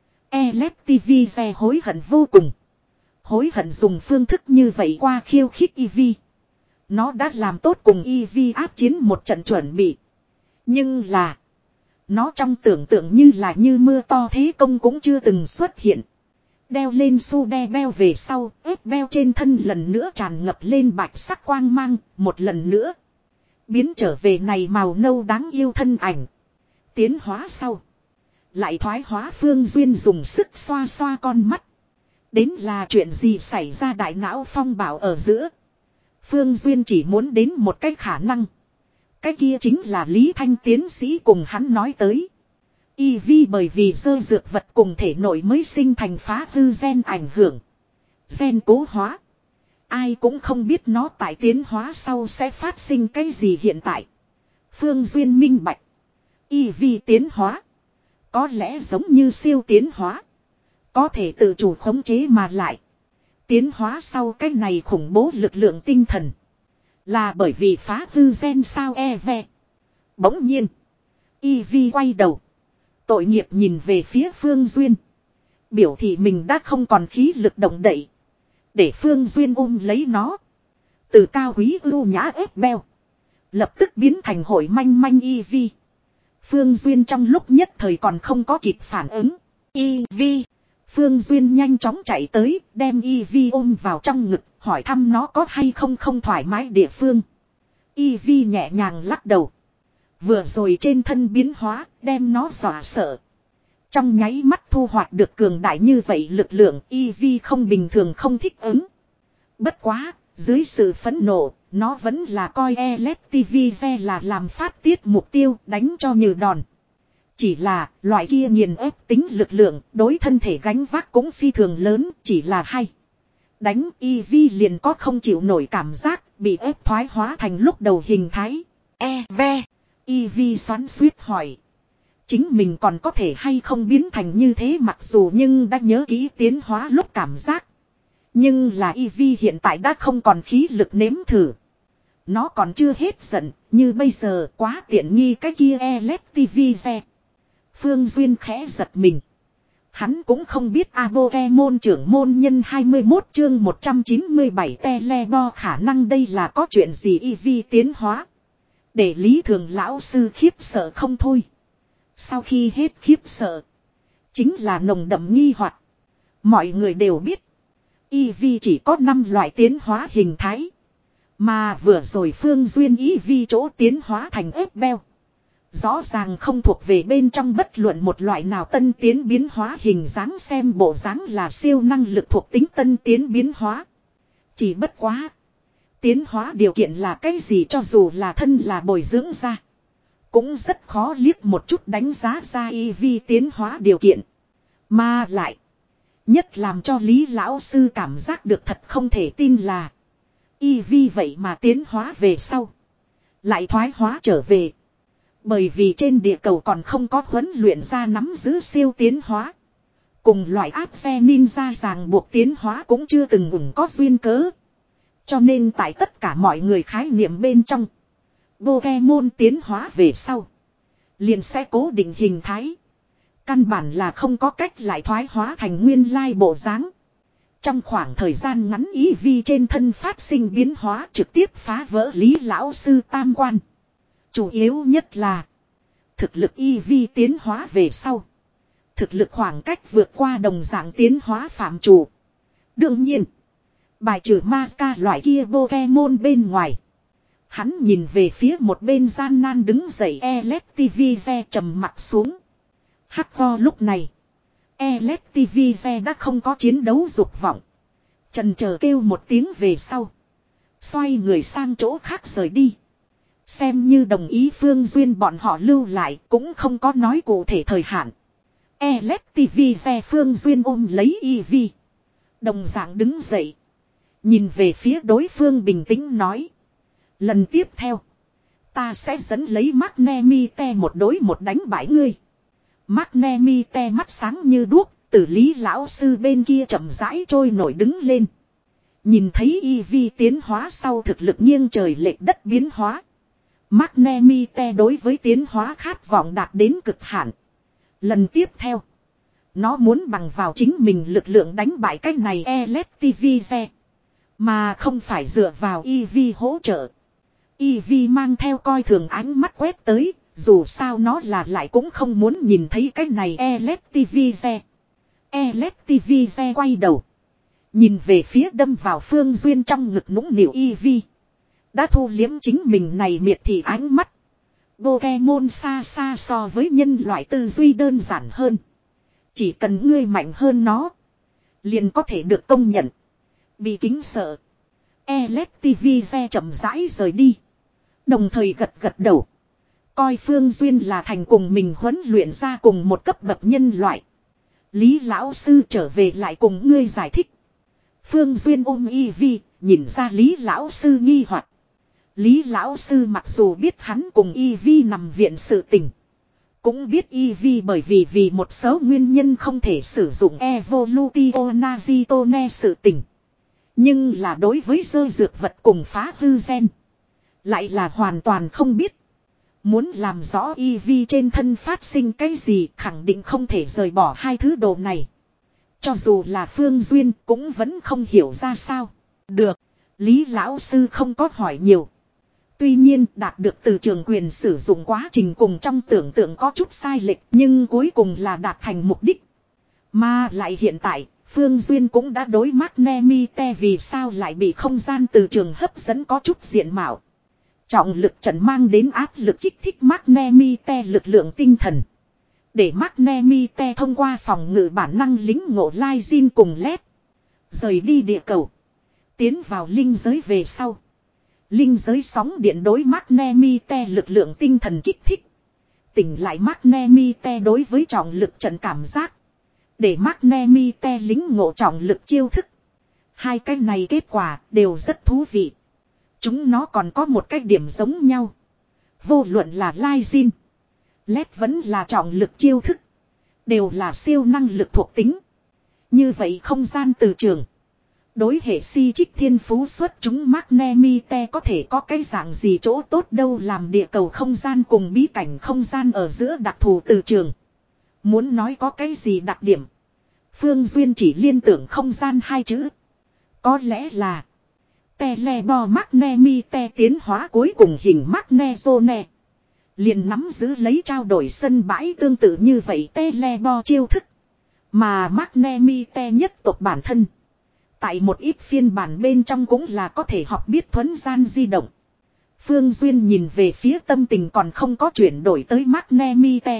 Electivize hối hận vô cùng. Hối hận dùng phương thức như vậy qua khiêu khích e vê. Nó đã làm tốt cùng e vê áp chiến một trận chuẩn bị. Nhưng là. Nó trong tưởng tượng như là như mưa to thế công cũng chưa từng xuất hiện. Đeo lên su đe beo về sau. Ép beo trên thân lần nữa tràn ngập lên bạch sắc quang mang. Một lần nữa. Biến trở về này màu nâu đáng yêu thân ảnh. Tiến hóa sau. Lại thoái hóa Phương Duyên dùng sức xoa xoa con mắt. Đến là chuyện gì xảy ra đại não phong bảo ở giữa. Phương Duyên chỉ muốn đến một cái khả năng. Cái kia chính là Lý Thanh tiến sĩ cùng hắn nói tới. e vê bởi vì dơ dược vật cùng thể nội mới sinh thành phá hư gen ảnh hưởng. Gen cố hóa. Ai cũng không biết nó tại tiến hóa sau sẽ phát sinh cái gì hiện tại. Phương Duyên minh bạch. e vê tiến hóa. Có lẽ giống như siêu tiến hóa. Có thể tự chủ khống chế mà lại. Tiến hóa sau cái này khủng bố lực lượng tinh thần. Là bởi vì phá hư gen sao e ve. Bỗng nhiên. e vê quay đầu. Tội nghiệp nhìn về phía Phương Duyên. Biểu thị mình đã không còn khí lực động đậy. Để Phương Duyên ôm lấy nó. Từ cao quý ưu nhã ép beo. Lập tức biến thành hội manh manh e vê. Phương Duyên trong lúc nhất thời còn không có kịp phản ứng. e vê. Phương Duyên nhanh chóng chạy tới, đem e vê ôm vào trong ngực, hỏi thăm nó có hay không không thoải mái địa phương. e vê nhẹ nhàng lắc đầu. Vừa rồi trên thân biến hóa, đem nó dọa sợ. Trong nháy mắt thu hoạch được cường đại như vậy lực lượng, e vê không bình thường không thích ứng. Bất quá, dưới sự phẫn nộ, nó vẫn là coi Electivize là làm phát tiết mục tiêu đánh cho như đòn. Chỉ là loại kia nghiền ép tính lực lượng đối thân thể gánh vác cũng phi thường lớn chỉ là hay. đánh Eevee liền có không chịu nổi cảm giác, bị ép thoái hóa thành lúc đầu hình thái. E ve. Eevee xoắn xuýt hỏi. Chính mình còn có thể hay không biến thành như thế mặc dù nhưng đã nhớ kỹ tiến hóa lúc cảm giác. Nhưng là Eevee hiện tại đã không còn khí lực nếm thử. Nó còn chưa hết giận, như bây giờ quá tiện nghi cái kia Electivire. Phương Duyên khẽ giật mình. Hắn cũng không biết Pokemon trưởng môn nhân hai mươi mốt chương một trăm chín mươi bảy Telebo khả năng đây là có chuyện gì Eevee tiến hóa. Để Lý Thường lão sư khiếp sợ không thôi. Sau khi hết khiếp sợ, chính là nồng đậm nghi hoặc. Mọi người đều biết, Eevee chỉ có năm loại tiến hóa hình thái. Mà vừa rồi Phương Duyên Eevee chỗ tiến hóa thành ếp beo. Rõ ràng không thuộc về bên trong bất luận một loại nào tân tiến biến hóa hình dáng xem bộ dáng là siêu năng lực thuộc tính tân tiến biến hóa. Chỉ bất quá. Tiến hóa điều kiện là cái gì cho dù là thân là bồi dưỡng ra. Cũng rất khó liếc một chút đánh giá ra Eevee tiến hóa điều kiện. Mà lại. Nhất làm cho Lý Lão Sư cảm giác được thật không thể tin là. Eevee vậy mà tiến hóa về sau. Lại thoái hóa trở về. Bởi vì trên địa cầu còn không có huấn luyện ra nắm giữ siêu tiến hóa. Cùng loại áp xe ninja ràng buộc tiến hóa cũng chưa từng ủng có duyên cớ. Cho nên tại tất cả mọi người khái niệm bên trong. Pokemon tiến hóa về sau. Liền sẽ cố định hình thái. Căn bản là không có cách lại thoái hóa thành nguyên lai bộ dáng. Trong khoảng thời gian ngắn Eevee trên thân phát sinh biến hóa trực tiếp phá vỡ Lý Lão Sư tam quan. Chủ yếu nhất là thực lực Eevee tiến hóa về sau. Thực lực khoảng cách vượt qua đồng dạng tiến hóa phạm chủ. Đương nhiên, bài trừ Mazca loại kia Pokemon bên ngoài. Hắn nhìn về phía một bên gian nan đứng dậy Electivire trầm mặt xuống. Hắc vo lúc này. Electivire đã không có chiến đấu dục vọng. Chần chờ kêu một tiếng về sau. Xoay người sang chỗ khác rời đi. Xem như đồng ý Phương Duyên bọn họ lưu lại cũng không có nói cụ thể thời hạn. Electivire Phương Duyên ôm lấy Eevee. Đồng dạng đứng dậy. Nhìn về phía đối phương bình tĩnh nói. Lần tiếp theo. Ta sẽ dẫn lấy Magnemite một đối một đánh bại ngươi. Magnemite mắt sáng như đuốc. Từ Lý Lão Sư bên kia chậm rãi trôi nổi đứng lên. Nhìn thấy Eevee tiến hóa sau thực lực nghiêng trời lệch đất biến hóa. Magnemite đối với tiến hóa khát vọng đạt đến cực hạn. Lần tiếp theo. Nó muốn bằng vào chính mình lực lượng đánh bại cái này Electivire. Mà không phải dựa vào Eevee hỗ trợ. Eevee mang theo coi thường ánh mắt quét tới. Dù sao nó là lại cũng không muốn nhìn thấy cái này Electivire. Electivire quay đầu. Nhìn về phía đâm vào Phương Duyên trong ngực nũng nịu Eevee. Đã thu liếm chính mình này miệt thị ánh mắt. Pokemon xa xa so với nhân loại tư duy đơn giản hơn. Chỉ cần ngươi mạnh hơn nó. Liền có thể được công nhận. Bị kính sợ. Electivire chậm rãi rời đi. Đồng thời gật gật đầu. Coi Phương Duyên là thành cùng mình huấn luyện ra cùng một cấp bậc nhân loại. Lý Lão Sư trở về lại cùng ngươi giải thích. Phương Duyên ôm Eevee, nhìn ra Lý Lão Sư nghi hoặc. Lý Lão Sư mặc dù biết hắn cùng Eevee nằm viện sự tình. Cũng biết Eevee bởi vì vì một số nguyên nhân không thể sử dụng Evolutio Nazitone sự tình. Nhưng là đối với dơ dược vật cùng phá hư gen. Lại là hoàn toàn không biết. Muốn làm rõ Eevee trên thân phát sinh cái gì khẳng định không thể rời bỏ hai thứ đồ này. Cho dù là Phương Duyên cũng vẫn không hiểu ra sao. Được, Lý Lão Sư không có hỏi nhiều. Tuy nhiên đạt được từ trường quyền sử dụng quá trình cùng trong tưởng tượng có chút sai lệch nhưng cuối cùng là đạt thành mục đích. Mà lại hiện tại, Phương Duyên cũng đã đối Magnemite vì sao lại bị không gian từ trường hấp dẫn có chút diện mạo. Trọng lực trận mang đến áp lực kích thích Magnemite lực lượng tinh thần. Để Magnemite thông qua phòng ngự bản năng lính ngộ Lai Jin cùng Led. Rời đi địa cầu. Tiến vào linh giới về sau. Linh giới sóng điện đối Magnemite lực lượng tinh thần kích thích. Tỉnh lại Magnemite đối với trọng lực trận cảm giác. Để Magnemite lính ngộ trọng lực chiêu thức. Hai cái này kết quả đều rất thú vị. Chúng nó còn có một cái điểm giống nhau. Vô luận là Lysin, led vẫn là trọng lực chiêu thức. Đều là siêu năng lực thuộc tính. Như vậy không gian từ trường. Đối hệ si trích thiên phú xuất chúng Magnemite có thể có cái dạng gì chỗ tốt đâu, làm địa cầu không gian cùng bí cảnh không gian ở giữa đặc thù từ trường. Muốn nói có cái gì đặc điểm. Phương Duyên chỉ liên tưởng không gian hai chữ. Có lẽ là Telebo Magnemite tiến hóa cuối cùng hình Magnezone. Liền nắm giữ lấy trao đổi sân bãi tương tự như vậy Telebo chiêu thức. Mà Magnemite nhất tộc bản thân. Tại một ít phiên bản bên trong cũng là có thể học biết thuấn gian di động. Phương Duyên nhìn về phía tâm tình còn không có chuyển đổi tới Magnemite.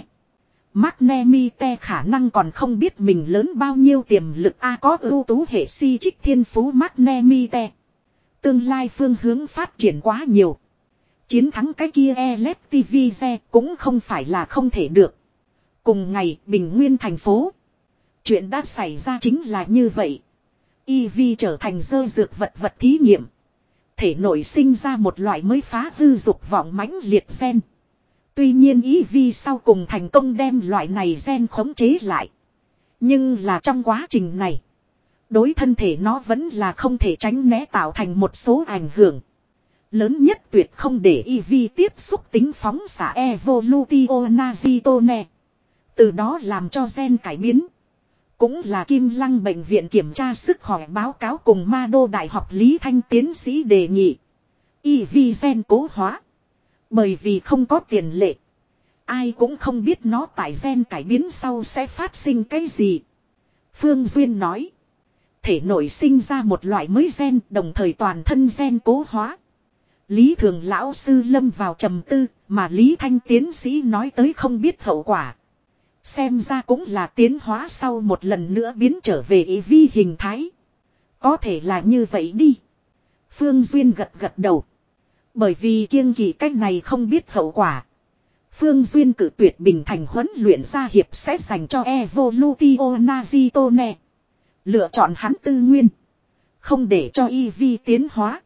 Magnemite khả năng còn không biết mình lớn bao nhiêu tiềm lực a, có ưu tú hệ si trích thiên phú Magnemite. Tương lai phương hướng phát triển quá nhiều. Chiến thắng cái kia Electivize cũng không phải là không thể được. Cùng ngày Bình Nguyên thành phố. Chuyện đã xảy ra chính là như vậy. Eevee trở thành dơ dược vật vật thí nghiệm. Thể nội sinh ra một loại mới phá hư dục vọng mãnh liệt gen. Tuy nhiên Eevee sau cùng thành công đem loại này gen khống chế lại. Nhưng là trong quá trình này, đối thân thể nó vẫn là không thể tránh né tạo thành một số ảnh hưởng. Lớn nhất tuyệt không để Eevee tiếp xúc tính phóng xạ Evolutionazitone. Từ đó làm cho gen cải biến. Cũng là Kim Lăng bệnh viện kiểm tra sức khỏe báo cáo cùng Ma Đô Đại học Lý Thanh tiến sĩ đề nghị. Eevee gen cố hóa. Bởi vì không có tiền lệ. Ai cũng không biết nó tại gen cải biến sau sẽ phát sinh cái gì. Phương Duyên nói. Thể nội sinh ra một loại mới gen, đồng thời toàn thân gen cố hóa. Lý Thường lão sư lâm vào trầm tư, mà Lý Thanh tiến sĩ nói tới không biết hậu quả. Xem ra cũng là tiến hóa sau một lần nữa biến trở về Eevee hình thái. Có thể là như vậy đi. Phương Duyên gật gật đầu. Bởi vì kiêng kỵ cách này không biết hậu quả. Phương Duyên cử tuyệt Bình Thành huấn luyện gia hiệp sẽ dành cho Evolutionazitone. Lựa chọn hắn tư nguyên. Không để cho Eevee tiến hóa.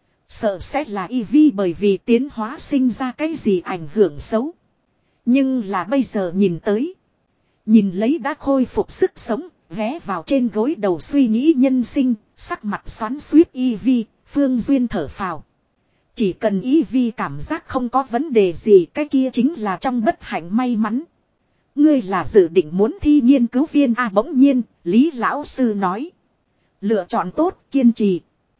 Sợ sẽ là Eevee bởi vì tiến hóa sinh ra cái gì ảnh hưởng xấu. Nhưng là bây giờ nhìn tới. Nhìn lấy đã khôi phục sức sống, ghé vào trên gối đầu suy nghĩ nhân sinh, sắc mặt xoắn xuýt Eevee, Phương Duyên thở phào. Chỉ cần Eevee cảm giác không có vấn đề gì, cái kia chính là trong bất hạnh may mắn. Ngươi là dự định muốn thi nghiên cứu viên à, bỗng nhiên, Lý lão sư nói. Lựa chọn tốt, kiên trì.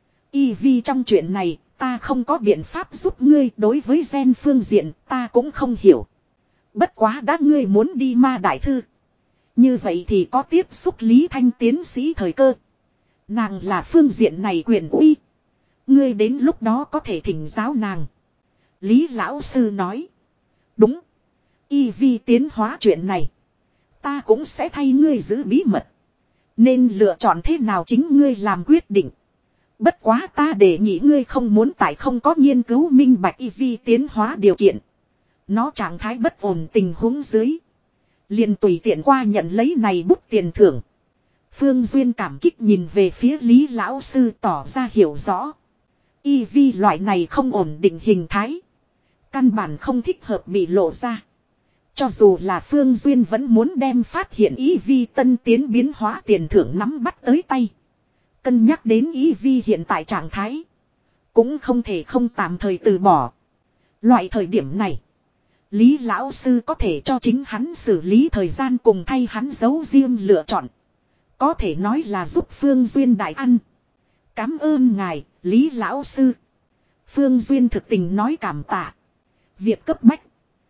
Eevee trong chuyện này, ta không có biện pháp giúp ngươi, đối với gen phương diện, ta cũng không hiểu. Bất quá đã ngươi muốn đi Ma Đại Thư. Như vậy thì có tiếp xúc Lý Thanh tiến sĩ thời cơ. Nàng là phương diện này quyền uy. Ngươi đến lúc đó có thể thỉnh giáo nàng. Lý lão sư nói. Đúng. Eevee tiến hóa chuyện này. Ta cũng sẽ thay ngươi giữ bí mật. Nên lựa chọn thế nào chính ngươi làm quyết định. Bất quá ta đề nghị ngươi không muốn tại không có nghiên cứu minh bạch Eevee tiến hóa điều kiện. Nó trạng thái bất ổn tình huống dưới. Liền tùy tiện qua nhận lấy này bút tiền thưởng. Phương Duyên cảm kích nhìn về phía Lý lão sư tỏ ra hiểu rõ. Eevee loại này không ổn định hình thái. Căn bản không thích hợp bị lộ ra. Cho dù là Phương Duyên vẫn muốn đem phát hiện Eevee tân tiến biến hóa tiền thưởng nắm bắt tới tay. Cân nhắc đến Eevee hiện tại trạng thái. Cũng không thể không tạm thời từ bỏ. Loại thời điểm này. Lý lão sư có thể cho chính hắn xử lý thời gian cùng thay hắn giấu riêng lựa chọn. Có thể nói là giúp Phương Duyên đại ăn. Cảm ơn ngài, Lý lão sư. Phương Duyên thực tình nói cảm tạ. Việc cấp bách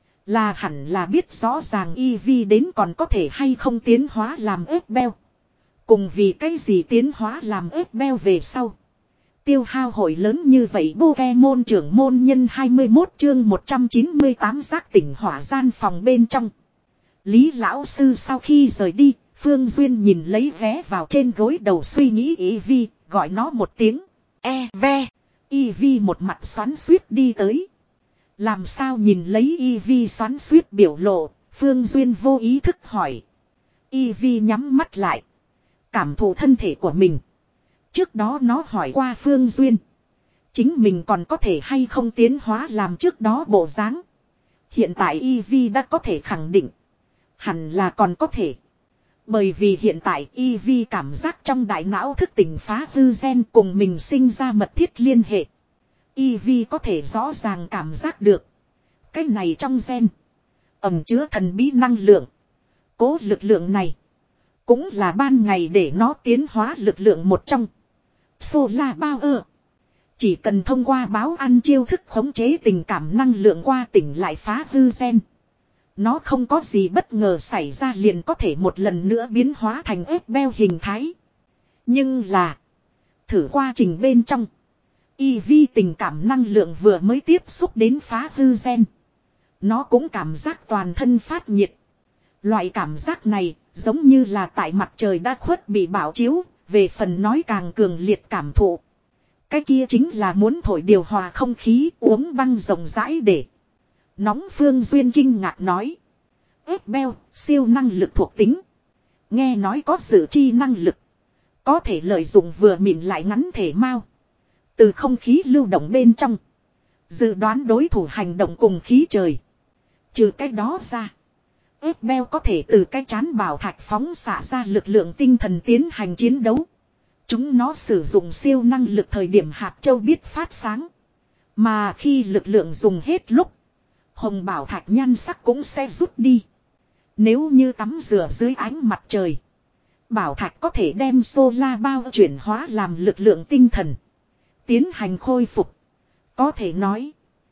là hẳn là biết rõ ràng Eevee đến còn có thể hay không tiến hóa làm ếch beo. Cùng vì cái gì tiến hóa làm ếch beo về sau. Tiêu hao hội lớn như vậy Pokemon trưởng môn nhân hai mươi mốt chương một trăm chín mươi tám giác tỉnh hỏa gian phòng bên trong. Lý lão sư sau khi rời đi, Phương Duyên nhìn lấy vé vào trên gối đầu suy nghĩ Eevee, gọi nó một tiếng. E ve. Eevee một mặt xoắn xuýt đi tới. Làm sao nhìn lấy Eevee xoắn xuýt biểu lộ, Phương Duyên vô ý thức hỏi. Eevee nhắm mắt lại. Cảm thụ thân thể của mình. Trước đó nó hỏi qua Phương Duyên. Chính mình còn có thể hay không tiến hóa làm trước đó bộ dáng. Hiện tại Eevee đã có thể khẳng định. Hẳn là còn có thể. Bởi vì hiện tại Eevee cảm giác trong đại não thức tỉnh phá hư gen cùng mình sinh ra mật thiết liên hệ. Eevee có thể rõ ràng cảm giác được. Cái này trong gen ẩn chứa thần bí năng lượng. Cố lực lượng này cũng là ban ngày để nó tiến hóa lực lượng một trong. Solar Power. Chỉ cần thông qua báo ăn chiêu thức khống chế tình cảm năng lượng qua tỉnh lại phá hư gen. Nó không có gì bất ngờ xảy ra liền có thể một lần nữa biến hóa thành ép beo hình thái. Nhưng là thử quá trình bên trong. Eevee tình cảm năng lượng vừa mới tiếp xúc đến phá hư gen. Nó cũng cảm giác toàn thân phát nhiệt. Loại cảm giác này giống như là tại mặt trời đã khuất bị bảo chiếu. Về phần nói càng cường liệt cảm thụ. Cái kia chính là muốn thổi điều hòa không khí uống băng rộng rãi để. Nóng Phương Duyên kinh ngạc nói. Ép beo, siêu năng lực thuộc tính. Nghe nói có sự chi năng lực. Có thể lợi dụng vừa mịn lại ngắn thể mau. Từ không khí lưu động bên trong. Dự đoán đối thủ hành động cùng khí trời. Trừ cái đó ra. Ép beo có thể từ cái chán bảo thạch phóng xạ ra lực lượng tinh thần tiến hành chiến đấu. Chúng nó sử dụng siêu năng lực thời điểm hạt châu biết phát sáng. Mà khi lực lượng dùng hết lúc. Hồng bảo thạch nhan sắc cũng sẽ rút đi. Nếu như tắm rửa dưới ánh mặt trời. Bảo thạch có thể đem solar bao chuyển hóa làm lực lượng tinh thần. Tiến hành khôi phục. Có thể nói.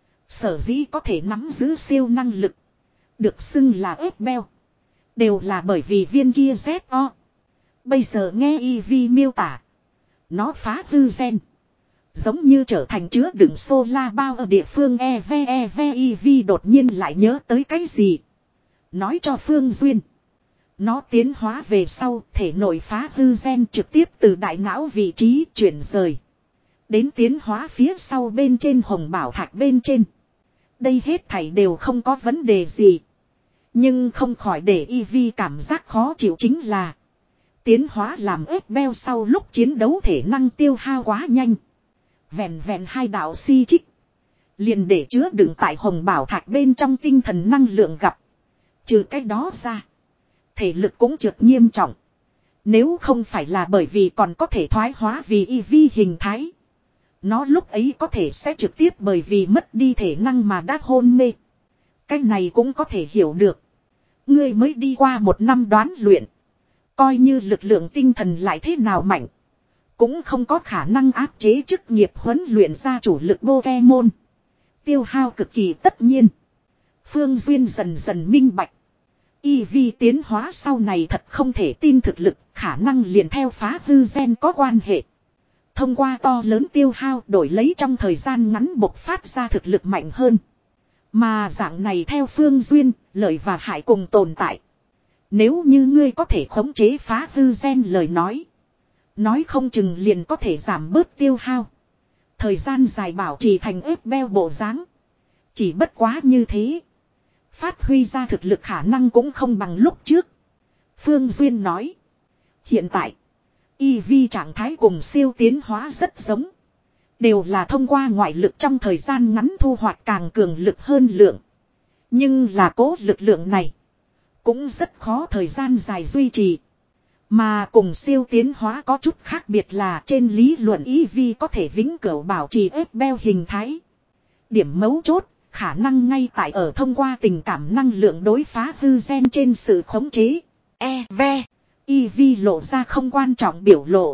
Sở dĩ có thể nắm giữ siêu năng lực. Được xưng là ép beo. Đều là bởi vì viên kia Z O. Bây giờ nghe Eevee miêu tả. Nó phá hư gen. Giống như trở thành chứa đựng solar bao ở địa phương e vê e vê Eevee đột nhiên lại nhớ tới cái gì. Nói cho Phương Duyên. Nó tiến hóa về sau thể nội phá hư gen trực tiếp từ đại não vị trí chuyển rời. Đến tiến hóa phía sau bên trên hồng bảo thạch bên trên. Đây hết thảy đều không có vấn đề gì. Nhưng không khỏi để Eevee cảm giác khó chịu chính là. Tiến hóa làm ép beo sau lúc chiến đấu thể năng tiêu hao quá nhanh. Vẹn vẹn hai đạo si chích. Liền để chứa đựng tại hồng bảo thạch bên trong tinh thần năng lượng gặp. Trừ cái đó ra. Thể lực cũng trượt nghiêm trọng. Nếu không phải là bởi vì còn có thể thoái hóa vì Eevee hình thái. Nó lúc ấy có thể sẽ trực tiếp bởi vì mất đi thể năng mà đã hôn mê. Cái này cũng có thể hiểu được. Ngươi mới đi qua một năm đoán luyện. Coi như lực lượng tinh thần lại thế nào mạnh. Cũng không có khả năng áp chế chức nghiệp huấn luyện ra chủ lực Pokemon. Tiêu hao cực kỳ tất nhiên. Phương Duyên dần dần minh bạch. Eevee tiến hóa sau này thật không thể tin thực lực. Khả năng liền theo phá hư gen có quan hệ. Thông qua to lớn tiêu hao đổi lấy trong thời gian ngắn bộc phát ra thực lực mạnh hơn. Mà dạng này theo Phương Duyên, lợi và hại cùng tồn tại. Nếu như ngươi có thể khống chế phá hư gen lời nói. Nói không chừng liền có thể giảm bớt tiêu hao. Thời gian dài bảo trì thành ép beo bộ dáng. Chỉ bất quá như thế. Phát huy ra thực lực khả năng cũng không bằng lúc trước. Phương Duyên nói. Hiện tại. Eevee trạng thái cùng siêu tiến hóa rất giống. Đều là thông qua ngoại lực trong thời gian ngắn thu hoạch càng cường lực hơn lượng. Nhưng là cố lực lượng này. Cũng rất khó thời gian dài duy trì. Mà cùng siêu tiến hóa có chút khác biệt là trên lý luận Eevee có thể vĩnh cửu bảo trì ép beo hình thái. Điểm mấu chốt, khả năng ngay tại ở thông qua tình cảm năng lượng đối phá hư gen trên sự khống chế. E V Eevee lộ ra không quan trọng biểu lộ.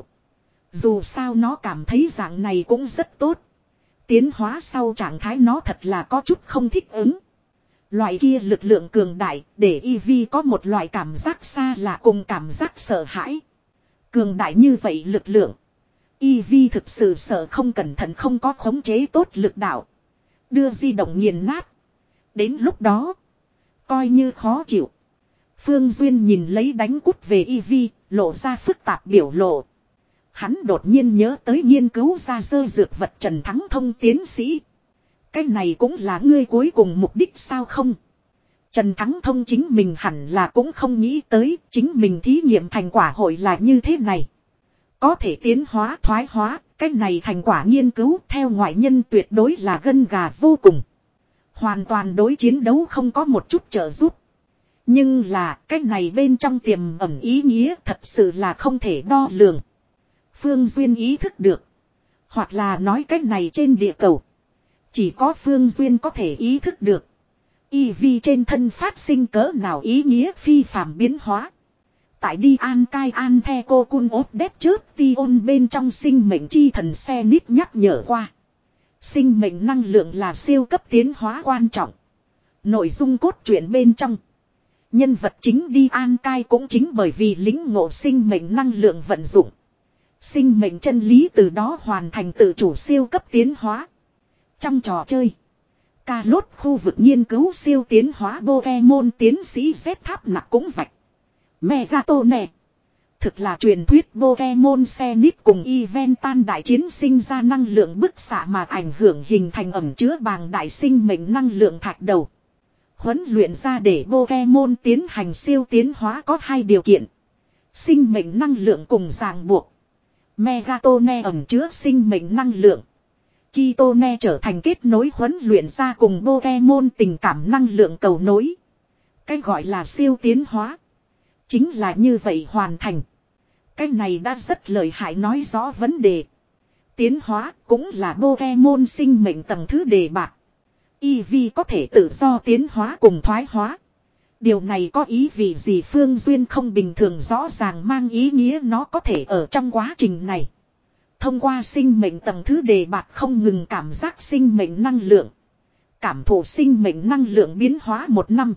Dù sao nó cảm thấy dạng này cũng rất tốt. Tiến hóa sau trạng thái nó thật là có chút không thích ứng. Loại kia lực lượng cường đại để Eevee có một loại cảm giác xa lạ cùng cảm giác sợ hãi. Cường đại như vậy lực lượng. Eevee thực sự sợ không cẩn thận không có khống chế tốt lực đạo. Đưa di động nghiền nát. Đến lúc đó. Coi như khó chịu. Phương Duyên nhìn lấy đánh cút về Eevee. Lộ ra phức tạp biểu lộ. Hắn đột nhiên nhớ tới nghiên cứu ra dơ dược vật Trần Thắng Thông tiến sĩ. Cái này cũng là ngươi cuối cùng mục đích sao không? Trần Thắng Thông chính mình hẳn là cũng không nghĩ tới chính mình thí nghiệm thành quả hội là như thế này. Có thể tiến hóa thoái hóa, cách này thành quả nghiên cứu theo ngoại nhân tuyệt đối là gân gà vô cùng. Hoàn toàn đối chiến đấu không có một chút trợ giúp. Nhưng là cách này bên trong tiềm ẩn ý nghĩa thật sự là không thể đo lường. Phương Duyên ý thức được. Hoặc là nói cách này trên địa cầu. Chỉ có Phương Duyên có thể ý thức được. Y vi trên thân phát sinh cỡ nào ý nghĩa phi phàm biến hóa. Tại đi an cai an the cô cun ốt đét chớp ti ôn bên trong sinh mệnh chi thần xe nít nhắc nhở qua. Sinh mệnh năng lượng là siêu cấp tiến hóa quan trọng. Nội dung cốt truyện bên trong. Nhân vật chính đi an cai cũng chính bởi vì lĩnh ngộ sinh mệnh năng lượng vận dụng. Sinh mệnh chân lý từ đó hoàn thành tự chủ siêu cấp tiến hóa. Trong trò chơi. Ca lốt khu vực nghiên cứu siêu tiến hóa Pokemon tiến sĩ Z tháp nặc cũng vạch. Megato nè. Thực là truyền thuyết Pokemon Xenith cùng Eventan đại chiến sinh ra năng lượng bức xạ mà ảnh hưởng hình thành ẩm chứa bàng đại sinh mệnh năng lượng thạch đầu. Huấn luyện ra để Pokemon tiến hành siêu tiến hóa có hai điều kiện. Sinh mệnh năng lượng cùng ràng buộc. Megatone ẩm chứa sinh mệnh năng lượng. Kitone trở thành kết nối huấn luyện ra cùng Pokemon tình cảm năng lượng cầu nối. Cái gọi là siêu tiến hóa. Chính là như vậy hoàn thành. Cái này đã rất lợi hại nói rõ vấn đề. Tiến hóa cũng là Pokemon sinh mệnh tầng thứ đề bạt. Eevee có thể tự do tiến hóa cùng thoái hóa. Điều này có ý vị gì Phương Duyên không bình thường rõ ràng mang ý nghĩa nó có thể ở trong quá trình này. Thông qua sinh mệnh tầng thứ đề bạt không ngừng cảm giác sinh mệnh năng lượng. Cảm thụ sinh mệnh năng lượng biến hóa một năm.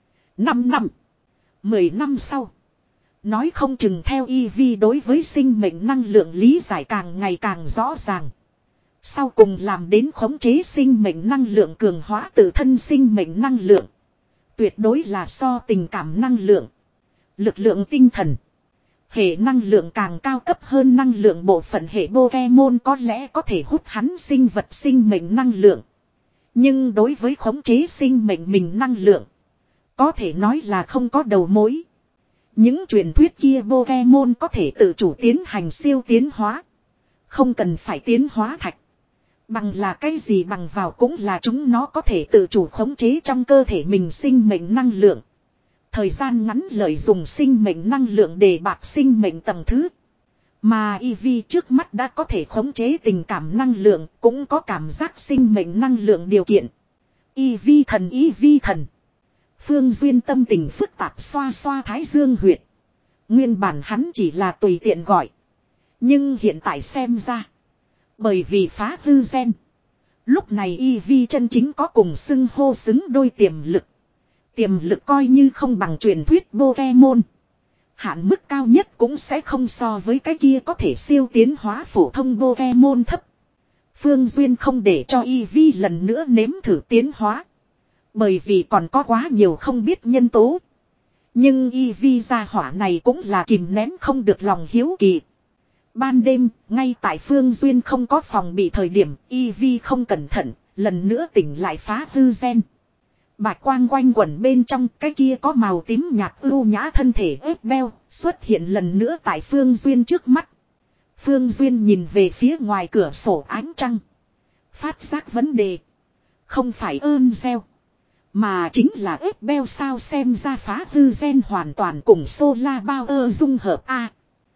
Năm năm. Mười năm sau. Nói không chừng theo Eevee đối với sinh mệnh năng lượng lý giải càng ngày càng rõ ràng. Sau cùng làm đến khống chế sinh mệnh năng lượng cường hóa tự thân sinh mệnh năng lượng. Tuyệt đối là so tình cảm năng lượng. Lực lượng tinh thần. Hệ năng lượng càng cao cấp hơn năng lượng bộ phận hệ Pokemon có lẽ có thể hút hắn sinh vật sinh mệnh năng lượng. Nhưng đối với khống chế sinh mệnh mình năng lượng. Có thể nói là không có đầu mối. Những truyền thuyết kia Pokemon có thể tự chủ tiến hành siêu tiến hóa. Không cần phải tiến hóa thạch. Bằng là cái gì bằng vào cũng là chúng nó có thể tự chủ khống chế trong cơ thể mình sinh mệnh năng lượng. Thời gian ngắn lợi dụng sinh mệnh năng lượng để bạc sinh mệnh tầng thứ. Mà Eevee trước mắt đã có thể khống chế tình cảm năng lượng, cũng có cảm giác sinh mệnh năng lượng điều kiện. Eevee thần Eevee thần. Phương Duyên tâm tình phức tạp xoa xoa thái dương huyệt. Nguyên bản hắn chỉ là tùy tiện gọi. Nhưng hiện tại xem ra. Bởi vì phá hư gen. Lúc này Eevee chân chính có cùng xưng hô xứng đôi tiềm lực. Tiềm lực coi như không bằng truyền thuyết Pokemon. Hạn mức cao nhất cũng sẽ không so với cái kia có thể siêu tiến hóa phổ thông Pokemon thấp. Phương Duyên không để cho Eevee lần nữa nếm thử tiến hóa. Bởi vì còn có quá nhiều không biết nhân tố. Nhưng Eevee gia hỏa này cũng là kìm nén không được lòng hiếu kỳ. Ban đêm, ngay tại Phương Duyên không có phòng bị thời điểm, Eevee không cẩn thận, lần nữa tỉnh lại phá hư gen. Bạch quang quanh quẩn bên trong, cái kia có màu tím nhạt ưu nhã thân thể ếp beo, xuất hiện lần nữa tại Phương Duyên trước mắt. Phương Duyên nhìn về phía ngoài cửa sổ ánh trăng. Phát giác vấn đề. Không phải ơn gieo. Mà chính là ếp beo sao xem ra phá hư gen hoàn toàn cùng Solar Power dung hợp A.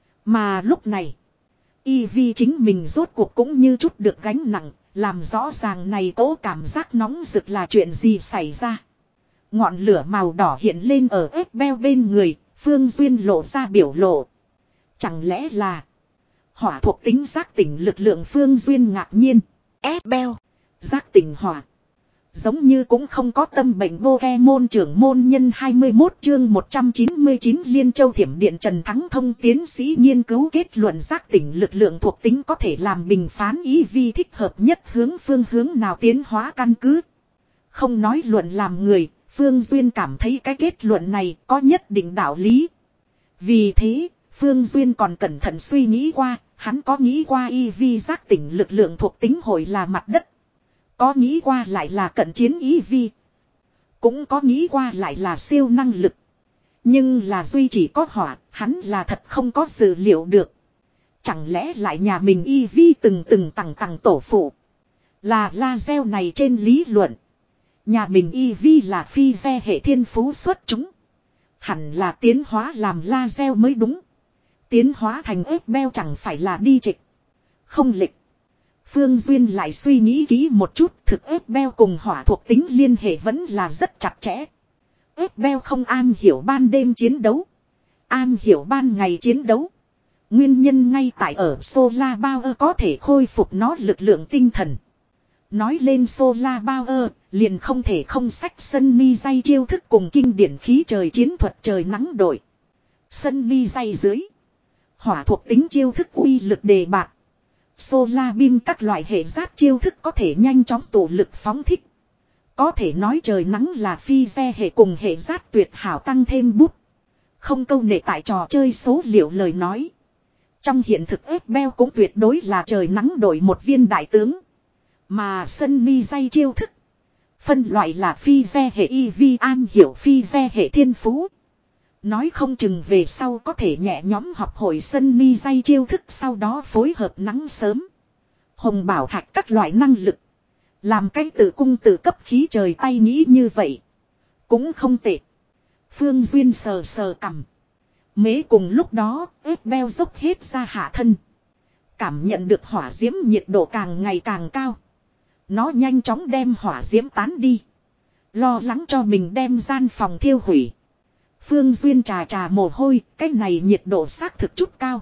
Mà lúc này. Eevee chính mình rốt cuộc cũng như chút được gánh nặng, làm rõ ràng này cố cảm giác nóng rực là chuyện gì xảy ra. Ngọn lửa màu đỏ hiện lên ở ếp beo bên người, Phương Duyên lộ ra biểu lộ. Chẳng lẽ là hỏa thuộc tính giác tỉnh lực lượng Phương Duyên ngạc nhiên. Ếp beo, giác tỉnh hỏa. Giống như cũng không có tâm bệnh Pokemon trưởng môn nhân hai mươi mốt chương một trăm chín mươi chín Liên Châu Thiểm Điện Trần Thắng Thông tiến sĩ nghiên cứu kết luận giác tỉnh lực lượng thuộc tính có thể làm bình phán Eevee thích hợp nhất hướng phương hướng nào tiến hóa căn cứ. Không nói luận làm người, Phương Duyên cảm thấy cái kết luận này có nhất định đạo lý. Vì thế, Phương Duyên còn cẩn thận suy nghĩ qua, hắn có nghĩ qua Eevee giác tỉnh lực lượng thuộc tính hội là mặt đất. Có nghĩ qua lại là cận chiến Eevee. Cũng có nghĩ qua lại là siêu năng lực. Nhưng là duy chỉ có hỏa, hắn là thật không có dự liệu được. Chẳng lẽ lại nhà mình y vi từng từng tầng tầng tổ phụ. Là laser này trên lý luận. Nhà mình y vi là phi xe hệ thiên phú xuất chúng. Hẳn là tiến hóa làm laser mới đúng. Tiến hóa thành ếp beo chẳng phải là đi trịch. Không lịch. Phương Duyên lại suy nghĩ kỹ một chút, thực ếp beo cùng hỏa thuộc tính liên hệ vẫn là rất chặt chẽ. Ếp beo không am hiểu ban đêm chiến đấu. Am hiểu ban ngày chiến đấu. Nguyên nhân ngay tại ở Solar Power có thể khôi phục nó lực lượng tinh thần. Nói lên Solar Power, liền không thể không sách Sunny dây chiêu thức cùng kinh điển khí trời chiến thuật trời nắng đổi. Sunny dây dưới. Hỏa thuộc tính chiêu thức uy lực đề bạt. Solar beam các loại hệ giáp chiêu thức có thể nhanh chóng tụ lực phóng thích. Có thể nói trời nắng là phi xe hệ cùng hệ giáp tuyệt hảo tăng thêm bút. Không câu nệ tại trò chơi số liệu lời nói. Trong hiện thực ép beo cũng tuyệt đối là trời nắng đổi một viên đại tướng. Mà Sunny dây chiêu thức. Phân loại là phi xe hệ y vi an hiểu phi xe hệ thiên phú. Nói không chừng về sau có thể nhẹ nhóm học hội Sunny dây chiêu thức sau đó phối hợp nắng sớm. Hồng bảo thạch các loại năng lực. Làm cái tự cung tự cấp khí trời tay nghĩ như vậy. Cũng không tệ. Phương Duyên sờ sờ cằm. Mế cùng lúc đó ép beo dốc hết ra hạ thân. Cảm nhận được hỏa diễm nhiệt độ càng ngày càng cao. Nó nhanh chóng đem hỏa diễm tán đi. Lo lắng cho mình đem gian phòng thiêu hủy. Phương Duyên trà trà mồ hôi, cái này nhiệt độ xác thực chút cao.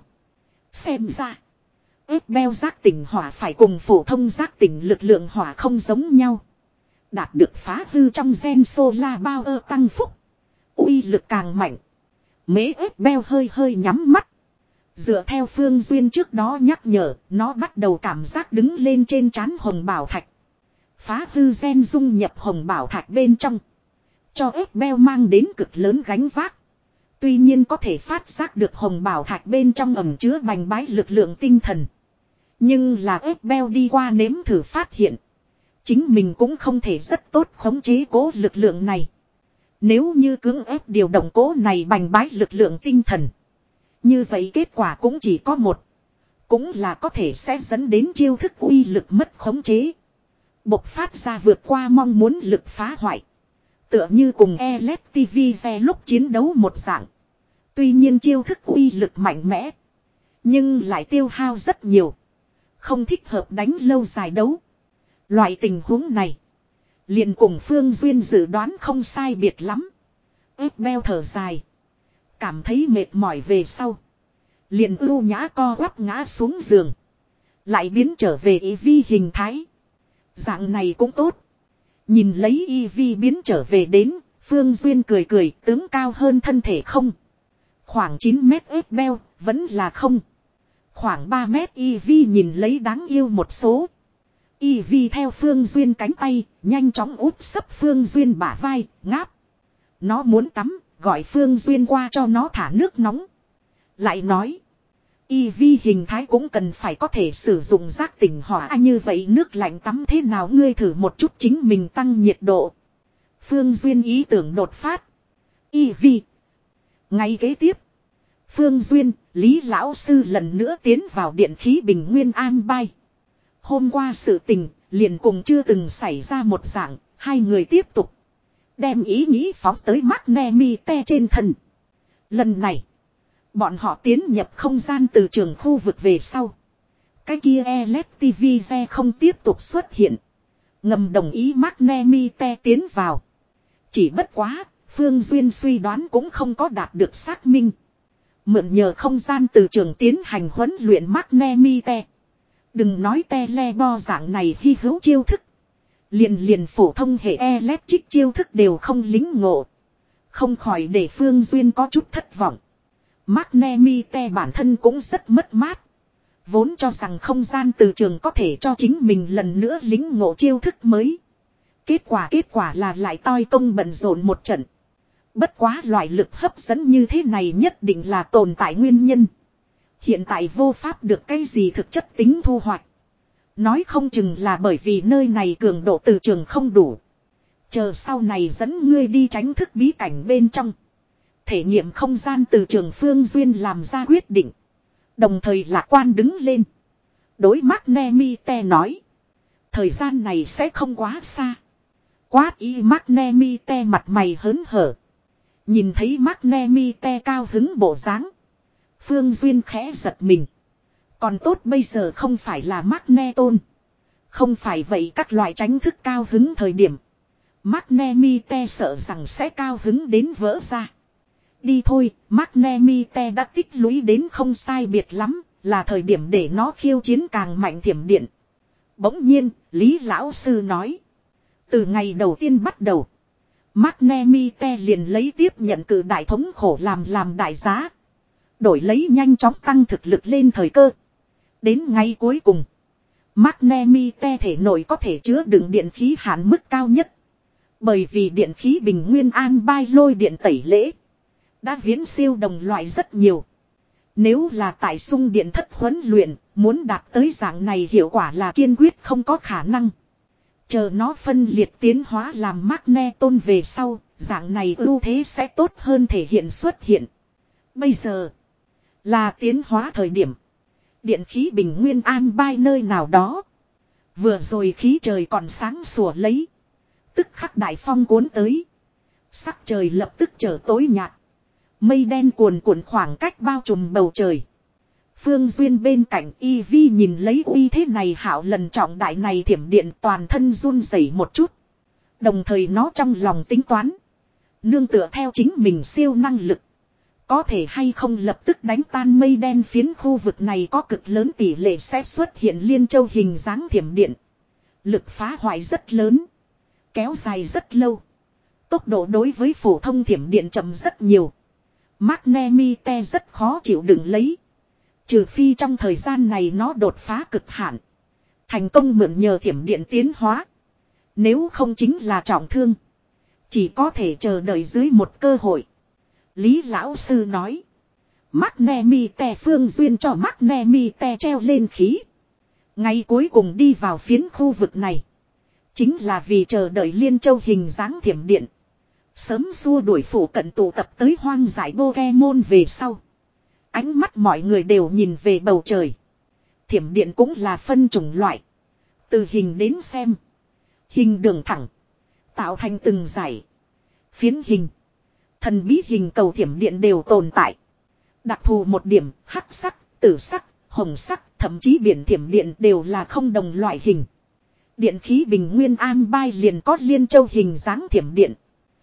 Xem ra, ép beo giác tỉnh hỏa phải cùng phổ thông giác tỉnh lực lượng hỏa không giống nhau. Đạt được phá hư trong gen Solar Power tăng phúc. Uy lực càng mạnh. Mế ép beo hơi hơi nhắm mắt. Dựa theo Phương Duyên trước đó nhắc nhở, nó bắt đầu cảm giác đứng lên trên trán hồng bảo thạch. Phá hư gen dung nhập hồng bảo thạch bên trong. Cho ép beo mang đến cực lớn gánh vác. Tuy nhiên có thể phát giác được hồng bảo thạch bên trong ẩm chứa bành bái lực lượng tinh thần. Nhưng là ép beo đi qua nếm thử phát hiện. Chính mình cũng không thể rất tốt khống chế cố lực lượng này. Nếu như cưỡng ép điều động cố này bành bái lực lượng tinh thần. Như vậy kết quả cũng chỉ có một. Cũng là có thể sẽ dẫn đến chiêu thức uy lực mất khống chế. Bộc phát ra vượt qua mong muốn lực phá hoại. Tựa như cùng e lờ e đê ti vi xe lúc chiến đấu một dạng. Tuy nhiên chiêu thức uy lực mạnh mẽ. Nhưng lại tiêu hao rất nhiều. Không thích hợp đánh lâu dài đấu. Loại tình huống này. Liền cùng Phương Duyên dự đoán không sai biệt lắm. Ép beo thở dài. Cảm thấy mệt mỏi về sau. Liền ưu nhã co quắp ngã xuống giường. Lại biến trở về ý vi hình thái. Dạng này cũng tốt. Nhìn lấy y vi biến trở về đến, Phương Duyên cười cười, tướng cao hơn thân thể không. Khoảng chín mét ép beo, vẫn là không. Khoảng ba mét y vi nhìn lấy đáng yêu một số. Y vi theo Phương Duyên cánh tay, nhanh chóng úp sấp Phương Duyên bả vai, ngáp. Nó muốn tắm, gọi Phương Duyên qua cho nó thả nước nóng. Lại nói, y vi hình thái cũng cần phải có thể sử dụng giác tỉnh hỏa à, như vậy nước lạnh tắm thế nào ngươi thử một chút chính mình tăng nhiệt độ. Phương Duyên ý tưởng đột phát. Y vi. Ngay kế tiếp. Phương Duyên, Lý Lão Sư lần nữa tiến vào điện khí bình nguyên an bay. Hôm qua sự tình, liền cùng chưa từng xảy ra một dạng, hai người tiếp tục. Đem ý nghĩ phóng tới Magnemite trên thân. Lần này. Bọn họ tiến nhập không gian từ trường khu vực về sau. Cái kia e lờ e đê ti vi xe không tiếp tục xuất hiện. Ngầm đồng ý Magnemite tiến vào. Chỉ bất quá, Phương Duyên suy đoán cũng không có đạt được xác minh. Mượn nhờ không gian từ trường tiến hành huấn luyện Magnemite. Đừng nói telebo dạng này hy hữu chiêu thức. Liền liền phổ thông hệ electric chiêu thức đều không lính ngộ. Không khỏi để Phương Duyên có chút thất vọng. Magnemite bản thân cũng rất mất mát. Vốn cho rằng không gian từ trường có thể cho chính mình lần nữa lính ngộ chiêu thức mới. Kết quả kết quả là lại toi công bận rộn một trận. Bất quá loại lực hấp dẫn như thế này nhất định là tồn tại nguyên nhân. Hiện tại vô pháp được cái gì thực chất tính thu hoạch. Nói không chừng là bởi vì nơi này cường độ từ trường không đủ. Chờ sau này dẫn ngươi đi tránh thức bí cảnh bên trong. Thể nghiệm không gian từ trường Phương Duyên làm ra quyết định. Đồng thời lạc quan đứng lên. Đối Magnemite nói. Thời gian này sẽ không quá xa. Quát y Magnemite mặt mày hớn hở. Nhìn thấy Magnemite cao hứng bộ dáng. Phương Duyên khẽ giật mình. Còn tốt bây giờ không phải là Magneton. Không phải vậy các loại tránh thức cao hứng thời điểm. Magnemite sợ rằng sẽ cao hứng đến vỡ ra. Đi thôi, Magnemite đã tích lũy đến không sai biệt lắm, là thời điểm để nó khiêu chiến càng mạnh thiểm điện. Bỗng nhiên, Lý Lão Sư nói. Từ ngày đầu tiên bắt đầu, Magnemite liền lấy tiếp nhận cử đại thống khổ làm làm đại giá. Đổi lấy nhanh chóng tăng thực lực lên thời cơ. Đến ngày cuối cùng, Magnemite thể nội có thể chứa đựng điện khí hạn mức cao nhất. Bởi vì điện khí bình nguyên an bai lôi điện tẩy lễ đã viễn siêu đồng loại rất nhiều. Nếu là tại sung điện thất huấn luyện, muốn đạt tới dạng này hiệu quả là kiên quyết không có khả năng. Chờ nó phân liệt tiến hóa làm Magneton về sau, dạng này ưu thế sẽ tốt hơn thể hiện xuất hiện. Bây giờ là tiến hóa thời điểm. Điện khí bình nguyên an bai nơi nào đó. Vừa rồi khí trời còn sáng sủa lấy. Tức khắc đại phong cuốn tới. Sắc trời lập tức trở tối nhạt. Mây đen cuồn cuộn khoảng cách bao trùm bầu trời. Phương Duyên bên cạnh Y Vi nhìn lấy uy thế này hảo lần trọng đại này thiểm điện toàn thân run rẩy một chút. Đồng thời nó trong lòng tính toán. Nương tựa theo chính mình siêu năng lực. Có thể hay không lập tức đánh tan mây đen phiến khu vực này có cực lớn tỷ lệ sẽ xuất hiện liên châu hình dáng thiểm điện. Lực phá hoại rất lớn. Kéo dài rất lâu. Tốc độ đối với phổ thông thiểm điện chậm rất nhiều. Magnemite rất khó chịu đựng lấy. Trừ phi trong thời gian này nó đột phá cực hạn. Thành công mượn nhờ thiểm điện tiến hóa. Nếu không chính là trọng thương. Chỉ có thể chờ đợi dưới một cơ hội. Lý Lão Sư nói. Magnemite Phương Duyên cho Magnemite treo lên khí. Ngày cuối cùng đi vào phiến khu vực này. Chính là vì chờ đợi liên châu hình dáng thiểm điện. Sớm xua đuổi phủ cận tụ tập tới hoang dại Pokemon về sau. Ánh mắt mọi người đều nhìn về bầu trời. Thiểm điện cũng là phân chủng loại. Từ hình đến xem. Hình đường thẳng. Tạo thành từng dải. Phiến hình. Thần bí hình cầu thiểm điện đều tồn tại. Đặc thù một điểm, hắc sắc, tử sắc, hồng sắc, thậm chí biển thiểm điện đều là không đồng loại hình. Điện khí bình nguyên an bai liền có liên châu hình dáng thiểm điện.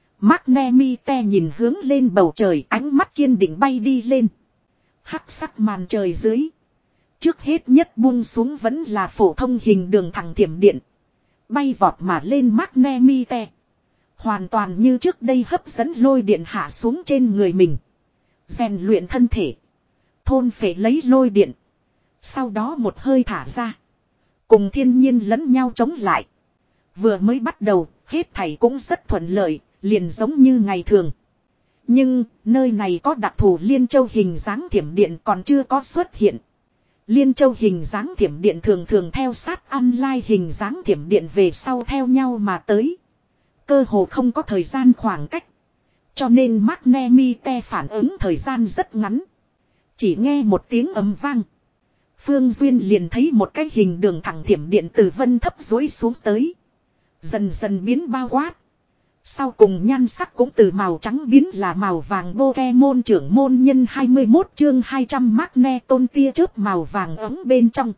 Magnemite nhìn hướng lên bầu trời, ánh mắt kiên định bay đi lên. Hắc sắc màn trời dưới. Trước hết nhất buông xuống vẫn là phổ thông hình đường thẳng thiểm điện. Bay vọt mà lên Magnemite. Hoàn toàn như trước đây hấp dẫn lôi điện hạ xuống trên người mình. Rèn luyện thân thể. Thôn phệ lấy lôi điện. Sau đó một hơi thả ra. Cùng thiên nhiên lẫn nhau chống lại. Vừa mới bắt đầu, hết thảy cũng rất thuận lợi, liền giống như ngày thường. Nhưng, nơi này có đặc thù liên châu hình dáng thiểm điện còn chưa có xuất hiện. Liên châu hình dáng thiểm điện thường thường theo sát online hình dáng thiểm điện về sau theo nhau mà tới. Cơ hồ không có thời gian khoảng cách. Cho nên Magnemite phản ứng thời gian rất ngắn. Chỉ nghe một tiếng ầm vang. Phương Duyên liền thấy một cái hình đường thẳng thiểm điện từ vân thấp dối xuống tới. Dần dần biến bao quát. Sau cùng nhan sắc cũng từ màu trắng biến là màu vàng. Pokemon trưởng môn nhân hai mươi mốt chương hai trăm Magneton tia chớp màu vàng ấm bên trong.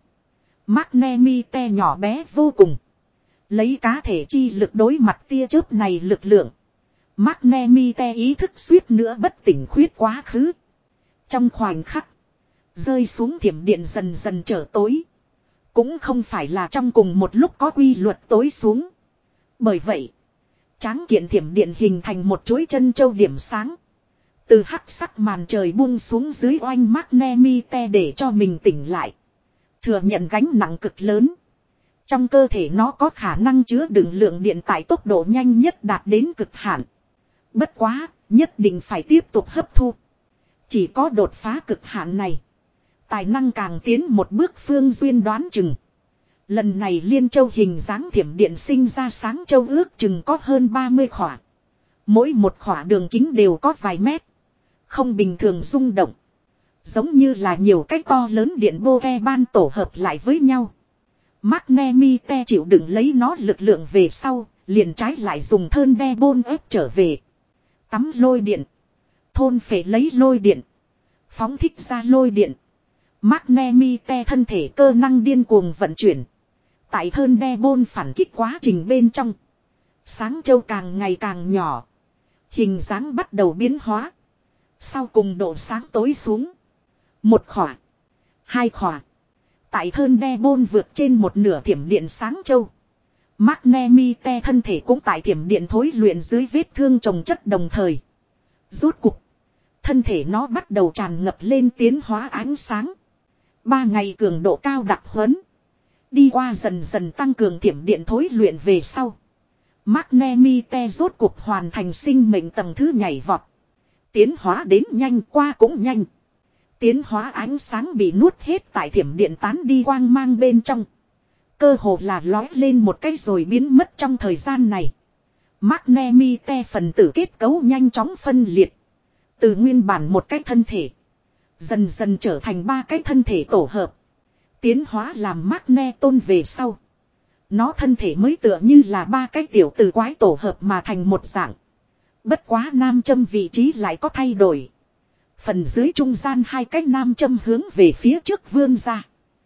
Magnemite nhỏ bé vô cùng. Lấy cá thể chi lực đối mặt tia chớp này lực lượng. Magnemite ý thức suýt nữa bất tỉnh khuyết quá khứ. Trong khoảnh khắc. Rơi xuống thiểm điện dần dần trở tối. Cũng không phải là trong cùng một lúc có quy luật tối xuống. Bởi vậy. Tráng kiện thiểm điện hình thành một chuỗi chân châu điểm sáng. Từ hắc sắc màn trời buông xuống dưới oanh Magnemite để cho mình tỉnh lại. Thừa nhận gánh nặng cực lớn. Trong cơ thể nó có khả năng chứa đựng lượng điện tại tốc độ nhanh nhất đạt đến cực hạn. Bất quá, nhất định phải tiếp tục hấp thu. Chỉ có đột phá cực hạn này. Tài năng càng tiến một bước Phương Duyên đoán chừng. Lần này liên châu hình dáng thiểm điện sinh ra sáng châu ước chừng có hơn ba mươi khỏa. Mỗi một khỏa đường kính đều có vài mét. Không bình thường rung động. Giống như là nhiều cái to lớn điện bô ke ban tổ hợp lại với nhau. Magnemite chịu đựng lấy nó lực lượng về sau, liền trái lại dùng thơn đe bôn ép trở về. Tắm lôi điện. Thôn phệ lấy lôi điện. Phóng thích ra lôi điện. Magnemite thân thể cơ năng điên cuồng vận chuyển. Tại thơn đe bôn phản kích quá trình bên trong. Sáng châu càng ngày càng nhỏ. Hình dáng bắt đầu biến hóa. Sau cùng độ sáng tối xuống. Một khỏa. Hai khỏa. Tại thơn đe bôn vượt trên một nửa thiểm điện sáng châu. Magnemite thân thể cũng tại thiểm điện thối luyện dưới vết thương trồng chất đồng thời. Rốt cục. Thân thể nó bắt đầu tràn ngập lên tiến hóa ánh sáng. Ba ngày cường độ cao đặc huấn. Đi qua dần dần tăng cường thiểm điện thối luyện về sau. Magnemite rốt cuộc hoàn thành sinh mệnh tầng thứ nhảy vọt. Tiến hóa đến nhanh qua cũng nhanh. Tiến hóa ánh sáng bị nuốt hết tại thiểm điện tán đi quang mang bên trong. Cơ hồ là lói lên một cái rồi biến mất trong thời gian này. Magnemite phần tử kết cấu nhanh chóng phân liệt. Từ nguyên bản một cái thân thể. Dần dần trở thành ba cái thân thể tổ hợp. Tiến hóa làm Magneton về sau. Nó thân thể mới tựa như là ba cái tiểu tử quái tổ hợp mà thành một dạng. Bất quá nam châm vị trí lại có thay đổi. Phần dưới trung gian hai cái nam châm hướng về phía trước vươn ra.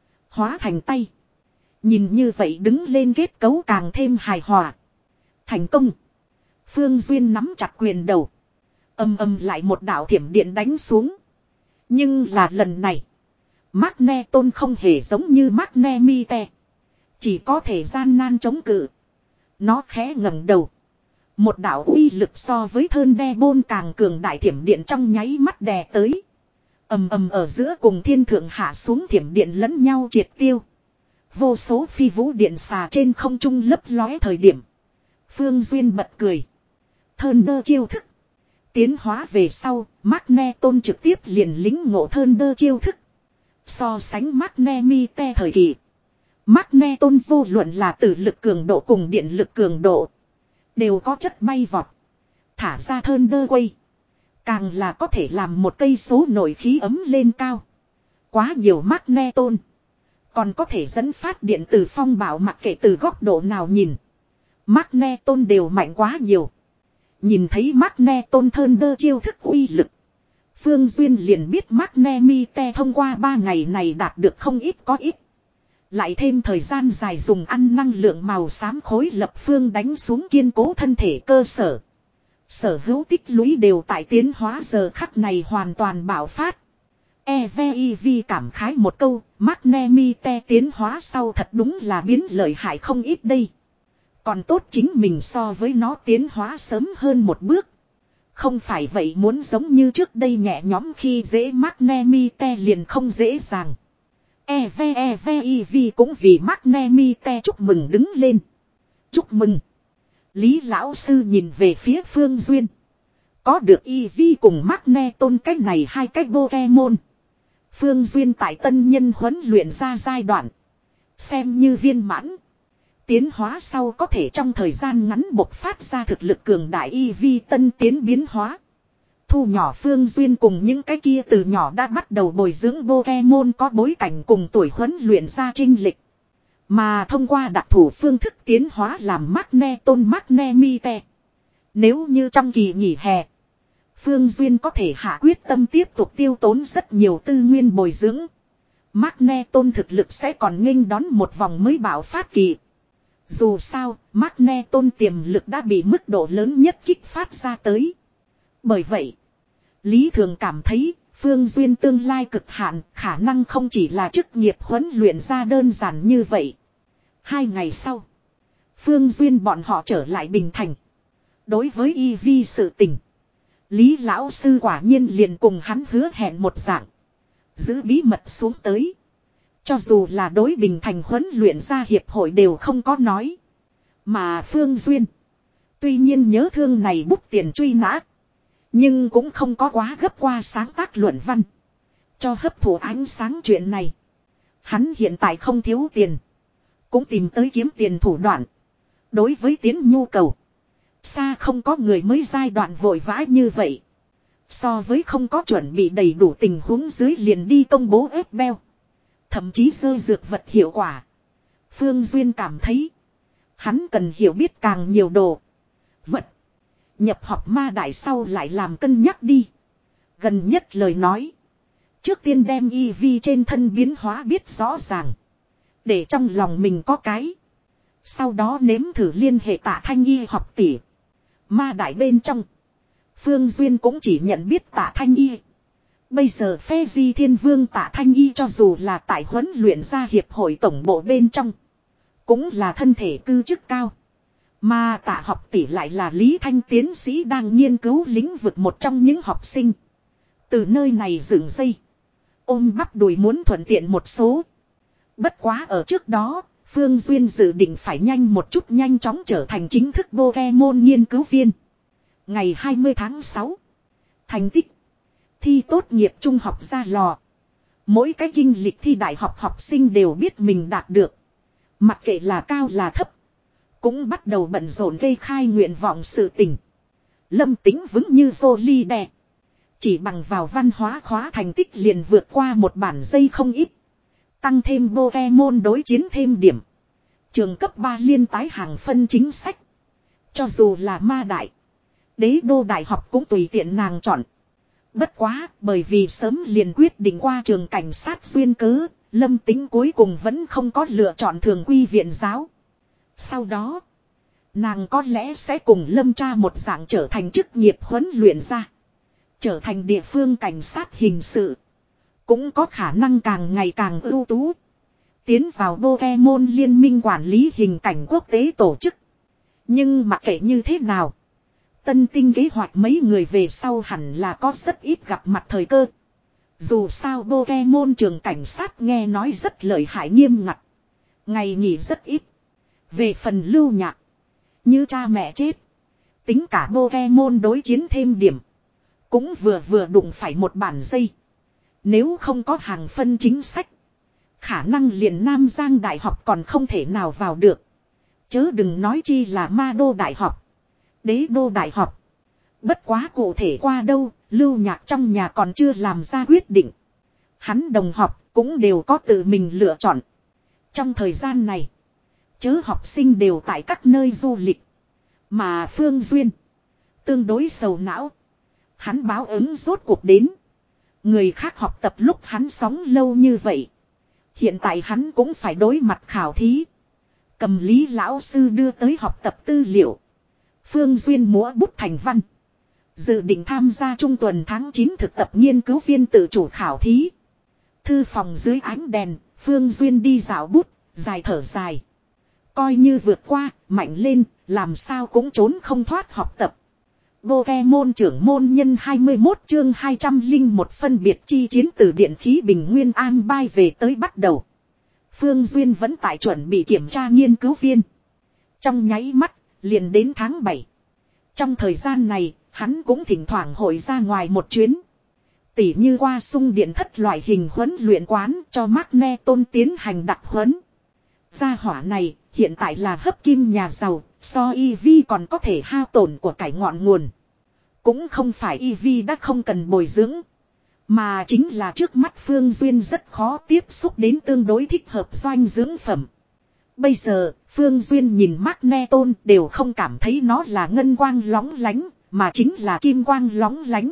Hóa thành tay. Nhìn như vậy đứng lên kết cấu càng thêm hài hòa. Thành công. Phương Duyên nắm chặt quyền đầu. Âm âm lại một đạo thiểm điện đánh xuống. Nhưng là lần này. Magneton không hề giống như Magnemite. Chỉ có thể gian nan chống cự. Nó khẽ ngẩng đầu. Một đạo uy lực so với thơn đe bôn càng cường đại thiểm điện trong nháy mắt đè tới. Ầm ầm ở giữa cùng thiên thượng hạ xuống thiểm điện lẫn nhau triệt tiêu. Vô số phi vũ điện xà trên không trung lấp lóe thời điểm. Phương Duyên bật cười. Thơn đơ chiêu thức. Tiến hóa về sau, Magneton trực tiếp liền lính ngộ thơn đơ chiêu thức. So sánh Magnemite thời kỳ. Magneton vô luận là tử lực cường độ cùng điện lực cường độ. Đều có chất bay vọt. Thả ra thơn đơ quay. Càng là có thể làm một cây số nổi khí ấm lên cao. Quá nhiều Magneton. Còn có thể dẫn phát điện từ phong bạo mặc kệ từ góc độ nào nhìn. Magneton đều mạnh quá nhiều. Nhìn thấy Magneton thơn đơ chiêu thức uy lực. Phương Duyên liền biết Magnemite thông qua ba ngày này đạt được không ít có ít. Lại thêm thời gian dài dùng ăn năng lượng màu xám khối lập phương đánh xuống kiên cố thân thể cơ sở. Sở hữu tích lũy đều tại tiến hóa giờ khắc này hoàn toàn bạo phát. e vê i vê cảm khái một câu, Magnemite tiến hóa sau thật đúng là biến lợi hại không ít đây. Còn tốt chính mình so với nó tiến hóa sớm hơn một bước. Không phải vậy muốn giống như trước đây nhẹ nhõm khi dễ Magnemite liền không dễ dàng. e vê e vê i vê cũng vì Magnemite chúc mừng đứng lên. Chúc mừng. Lý lão sư nhìn về phía Phương Duyên. Có được i vê cùng Magneton cách này hai cách Pokemon. Phương Duyên tại tân nhân huấn luyện ra giai đoạn. Xem như viên mãn. Tiến hóa sau có thể trong thời gian ngắn bộc phát ra thực lực cường đại i vê tân tiến biến hóa. Thu nhỏ Phương Duyên cùng những cái kia từ nhỏ đã bắt đầu bồi dưỡng Pokemon có bối cảnh cùng tuổi huấn luyện ra trinh lịch. Mà thông qua đặc thủ phương thức tiến hóa làm Magneton Magnemite. Nếu như trong kỳ nghỉ hè, Phương Duyên có thể hạ quyết tâm tiếp tục tiêu tốn rất nhiều tư nguyên bồi dưỡng. Magneton thực lực sẽ còn nghênh đón một vòng mới bạo phát kỳ. Dù sao, Magneton tiềm lực đã bị mức độ lớn nhất kích phát ra tới. Bởi vậy, Lý Thường cảm thấy Phương Duyên tương lai cực hạn khả năng không chỉ là chức nghiệp huấn luyện ra đơn giản như vậy. Hai ngày sau, Phương Duyên bọn họ trở lại Bình Thành. Đối với i vê sự tình, Lý Lão Sư quả nhiên liền cùng hắn hứa hẹn một dạng. Giữ bí mật xuống tới. Cho dù là đối Bình Thành huấn luyện ra hiệp hội đều không có nói. Mà Phương Duyên, tuy nhiên nhớ thương này bút tiền truy nã, nhưng cũng không có quá gấp qua sáng tác luận văn. Cho hấp thụ ánh sáng chuyện này. Hắn hiện tại không thiếu tiền. Cũng tìm tới kiếm tiền thủ đoạn. Đối với tiến nhu cầu, xa không có người mới giai đoạn vội vã như vậy. So với không có chuẩn bị đầy đủ tình huống dưới liền đi công bố ép beo. Thậm chí rơi dược vật hiệu quả. Phương Duyên cảm thấy. Hắn cần hiểu biết càng nhiều đồ. Vật. Nhập học ma đại sau lại làm cân nhắc đi. Gần nhất lời nói. Trước tiên đem y vi trên thân biến hóa biết rõ ràng. Để trong lòng mình có cái. Sau đó nếm thử liên hệ Tạ Thanh Y học tỷ. Ma đại bên trong. Phương Duyên cũng chỉ nhận biết Tạ Thanh Y. Bây giờ phe di thiên vương Tạ Thanh Y cho dù là tại huấn luyện gia hiệp hội tổng bộ bên trong. Cũng là thân thể cư chức cao. Mà Tạ học tỷ lại là Lý Thanh tiến sĩ đang nghiên cứu lĩnh vực một trong những học sinh. Từ nơi này dựng dây. Ôm bắp đùi muốn thuận tiện một số. Bất quá ở trước đó, Phương Duyên dự định phải nhanh một chút nhanh chóng trở thành chính thức Pokemon nghiên cứu viên. Ngày hai mươi tháng sáu. Thành tích. Thi tốt nghiệp trung học ra lò. Mỗi cái kinh lịch thi đại học học sinh đều biết mình đạt được. Mặc kệ là cao là thấp. Cũng bắt đầu bận rộn gây khai nguyện vọng sự tình. Lâm Tính vững như Jolie đè. Chỉ bằng vào văn hóa khóa thành tích liền vượt qua một bản dây không ít. Tăng thêm Pokemon đối chiến thêm điểm. Trường cấp ba liên tái hàng phân chính sách. Cho dù là ma đại. Đế đô đại học cũng tùy tiện nàng chọn. Bất quá bởi vì sớm liền quyết định qua trường cảnh sát duyên cớ. Lâm Tính cuối cùng vẫn không có lựa chọn thường quy viện giáo. Sau đó. Nàng có lẽ sẽ cùng Lâm Tra một dạng trở thành chức nghiệp huấn luyện ra. Trở thành địa phương cảnh sát hình sự. Cũng có khả năng càng ngày càng ưu tú. Tiến vào Pokemon liên minh quản lý hình cảnh quốc tế tổ chức. Nhưng mặc kệ như thế nào. Tân tinh kế hoạch mấy người về sau hẳn là có rất ít gặp mặt thời cơ. Dù sao Pokemon trường cảnh sát nghe nói rất lợi hại nghiêm ngặt. Ngày nghỉ rất ít. Về phần Lưu Nhạc. Như cha mẹ chết. Tính cả Pokemon đối chiến thêm điểm. Cũng vừa vừa đụng phải một bản dây. Nếu không có hàng phân chính sách. Khả năng liền Nam Giang Đại học còn không thể nào vào được. Chớ đừng nói chi là Ma Đô Đại học. Đế Đô Đại học. Bất quá cụ thể qua đâu. Lưu Nhạc trong nhà còn chưa làm ra quyết định. Hắn đồng học cũng đều có tự mình lựa chọn. Trong thời gian này. Chớ học sinh đều tại các nơi du lịch. Mà Phương Duyên. Tương đối sầu não. Hắn báo ứng rốt cuộc đến. Người khác học tập lúc hắn sống lâu như vậy. Hiện tại hắn cũng phải đối mặt khảo thí. Cầm Lý lão sư đưa tới học tập tư liệu. Phương Duyên múa bút thành văn. Dự định tham gia trung tuần tháng chín thực tập nghiên cứu viên tự chủ khảo thí. Thư phòng dưới ánh đèn, Phương Duyên đi dạo bút, dài thở dài. Coi như vượt qua, mạnh lên, làm sao cũng trốn không thoát học tập. Pokemon trưởng môn nhân hai mươi mốt chương hai trăm linh một phân biệt chi chiến từ điện khí bình nguyên an bay về tới bắt đầu. Phương Duyên vẫn tại chuẩn bị kiểm tra nghiên cứu viên. Trong nháy mắt, liền đến tháng bảy. Trong thời gian này, hắn cũng thỉnh thoảng hội ra ngoài một chuyến. Tỉ như qua sung điện thất loại hình huấn luyện quán cho Magne Tôn tiến hành đặc huấn. Gia hỏa này, hiện tại là hấp kim nhà giàu, so e vê còn có thể hao tổn của cải ngọn nguồn. Cũng không phải e vê đã không cần bồi dưỡng. Mà chính là trước mắt Phương Duyên rất khó tiếp xúc đến tương đối thích hợp doanh dưỡng phẩm. Bây giờ, Phương Duyên nhìn Magne Tôn đều không cảm thấy nó là ngân quang lóng lánh, mà chính là kim quang lóng lánh.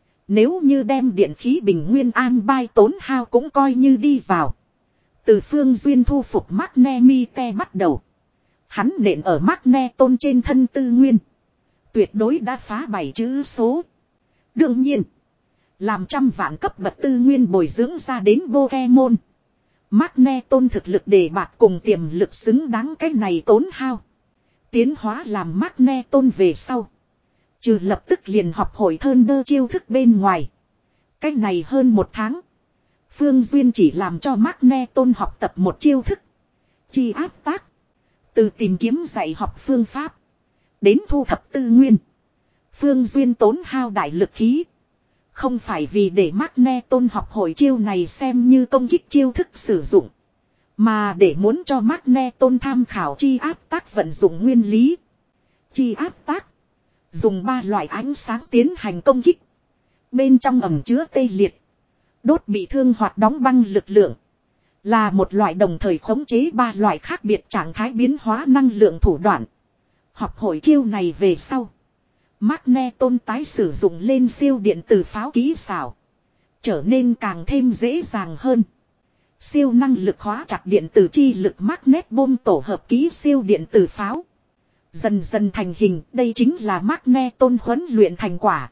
Nếu như đem điện khí bình nguyên an bay tốn hao cũng coi như đi vào. Từ Phương Duyên thu phục Magne Mite bắt đầu. Hắn nện ở Magne Tôn trên thân tư nguyên. Tuyệt đối đã phá bảy chữ số. Đương nhiên. Làm trăm vạn cấp bậc tư nguyên bồi dưỡng ra đến Pokemon. Magne Tôn thực lực đề bạt cùng tiềm lực xứng đáng cái này tốn hao. Tiến hóa làm Magne Tôn về sau. Trừ lập tức liền học hội thơn đơ chiêu thức bên ngoài. Cái này hơn một tháng. Phương Duyên chỉ làm cho Magne Tôn học tập một chiêu thức. Chi áp tác. Từ tìm kiếm dạy học phương pháp. Đến thu thập tư nguyên. Phương Duyên tốn hao đại lực khí. Không phải vì để Magne Tôn học hội chiêu này xem như công kích chiêu thức sử dụng. Mà để muốn cho Magne Tôn tham khảo chi áp tác vận dụng nguyên lý. Chi áp tác. Dùng ba loại ánh sáng tiến hành công kích. Bên trong ẩm chứa tê liệt. Đốt bị thương hoặc đóng băng lực lượng. Là một loại đồng thời khống chế ba loại khác biệt trạng thái biến hóa năng lượng thủ đoạn. Học hội chiêu này về sau. Magneton tái sử dụng lên siêu điện tử pháo kỹ xảo. Trở nên càng thêm dễ dàng hơn. Siêu năng lực hóa chặt điện tử chi lực magnet bom tổ hợp kỹ siêu điện tử pháo. Dần dần thành hình, đây chính là Magneton huấn luyện thành quả.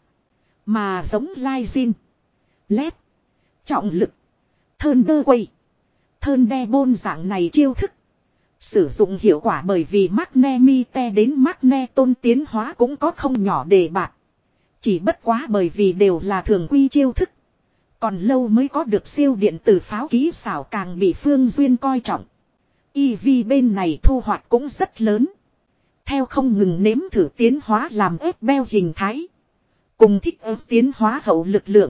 Mà giống Lysin, lét, trọng lực, Thunderwave, Thunderbolt dạng này chiêu thức. Sử dụng hiệu quả bởi vì Magnemite đến Magneton tiến hóa cũng có không nhỏ đề bạt. Chỉ bất quá bởi vì đều là thường quy chiêu thức. Còn lâu mới có được siêu điện tử pháo kỹ xảo càng bị Phương Duyên coi trọng. e vê bên này thu hoạch cũng rất lớn. Theo không ngừng nếm thử tiến hóa làm ép beo hình thái. Cùng thích ứng tiến hóa hậu lực lượng.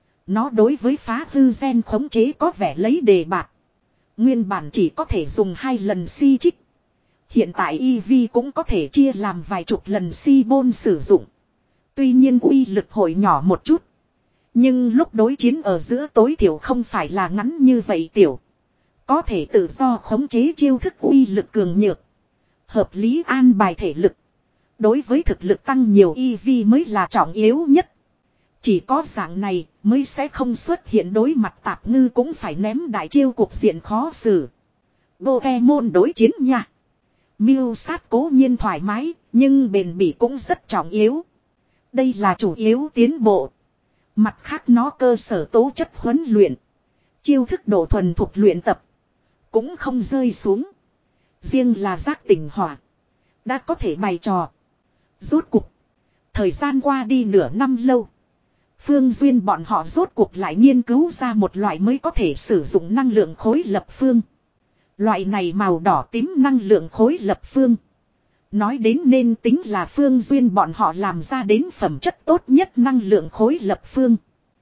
Nó đối với phá hư gen khống chế có vẻ lấy đề bạt. Nguyên bản chỉ có thể dùng hai lần si trích. Hiện tại e vê cũng có thể chia làm vài chục lần si bôn sử dụng. Tuy nhiên uy lực hội nhỏ một chút. Nhưng lúc đối chiến ở giữa tối thiểu không phải là ngắn như vậy tiểu. Có thể tự do khống chế chiêu thức uy lực cường nhược. Hợp lý an bài thể lực. Đối với thực lực tăng nhiều e vê mới là trọng yếu nhất. Chỉ có dạng này mới sẽ không xuất hiện đối mặt tạp ngư cũng phải ném đại chiêu cuộc diện khó xử. Pokemon đối chiến nha. Miêu sát cố nhiên thoải mái, nhưng bền bỉ cũng rất trọng yếu. Đây là chủ yếu tiến bộ. Mặt khác nó cơ sở tố chất huấn luyện. Chiêu thức độ thuần thuộc luyện tập. Cũng không rơi xuống. Riêng là giác tỉnh hỏa. Đã có thể bày trò. Rốt cuộc. Thời gian qua đi nửa năm lâu. Phương Duyên bọn họ rốt cuộc lại nghiên cứu ra một loại mới có thể sử dụng năng lượng khối lập phương. Loại này màu đỏ tím năng lượng khối lập phương. Nói đến nên tính là Phương Duyên bọn họ làm ra đến phẩm chất tốt nhất năng lượng khối lập phương.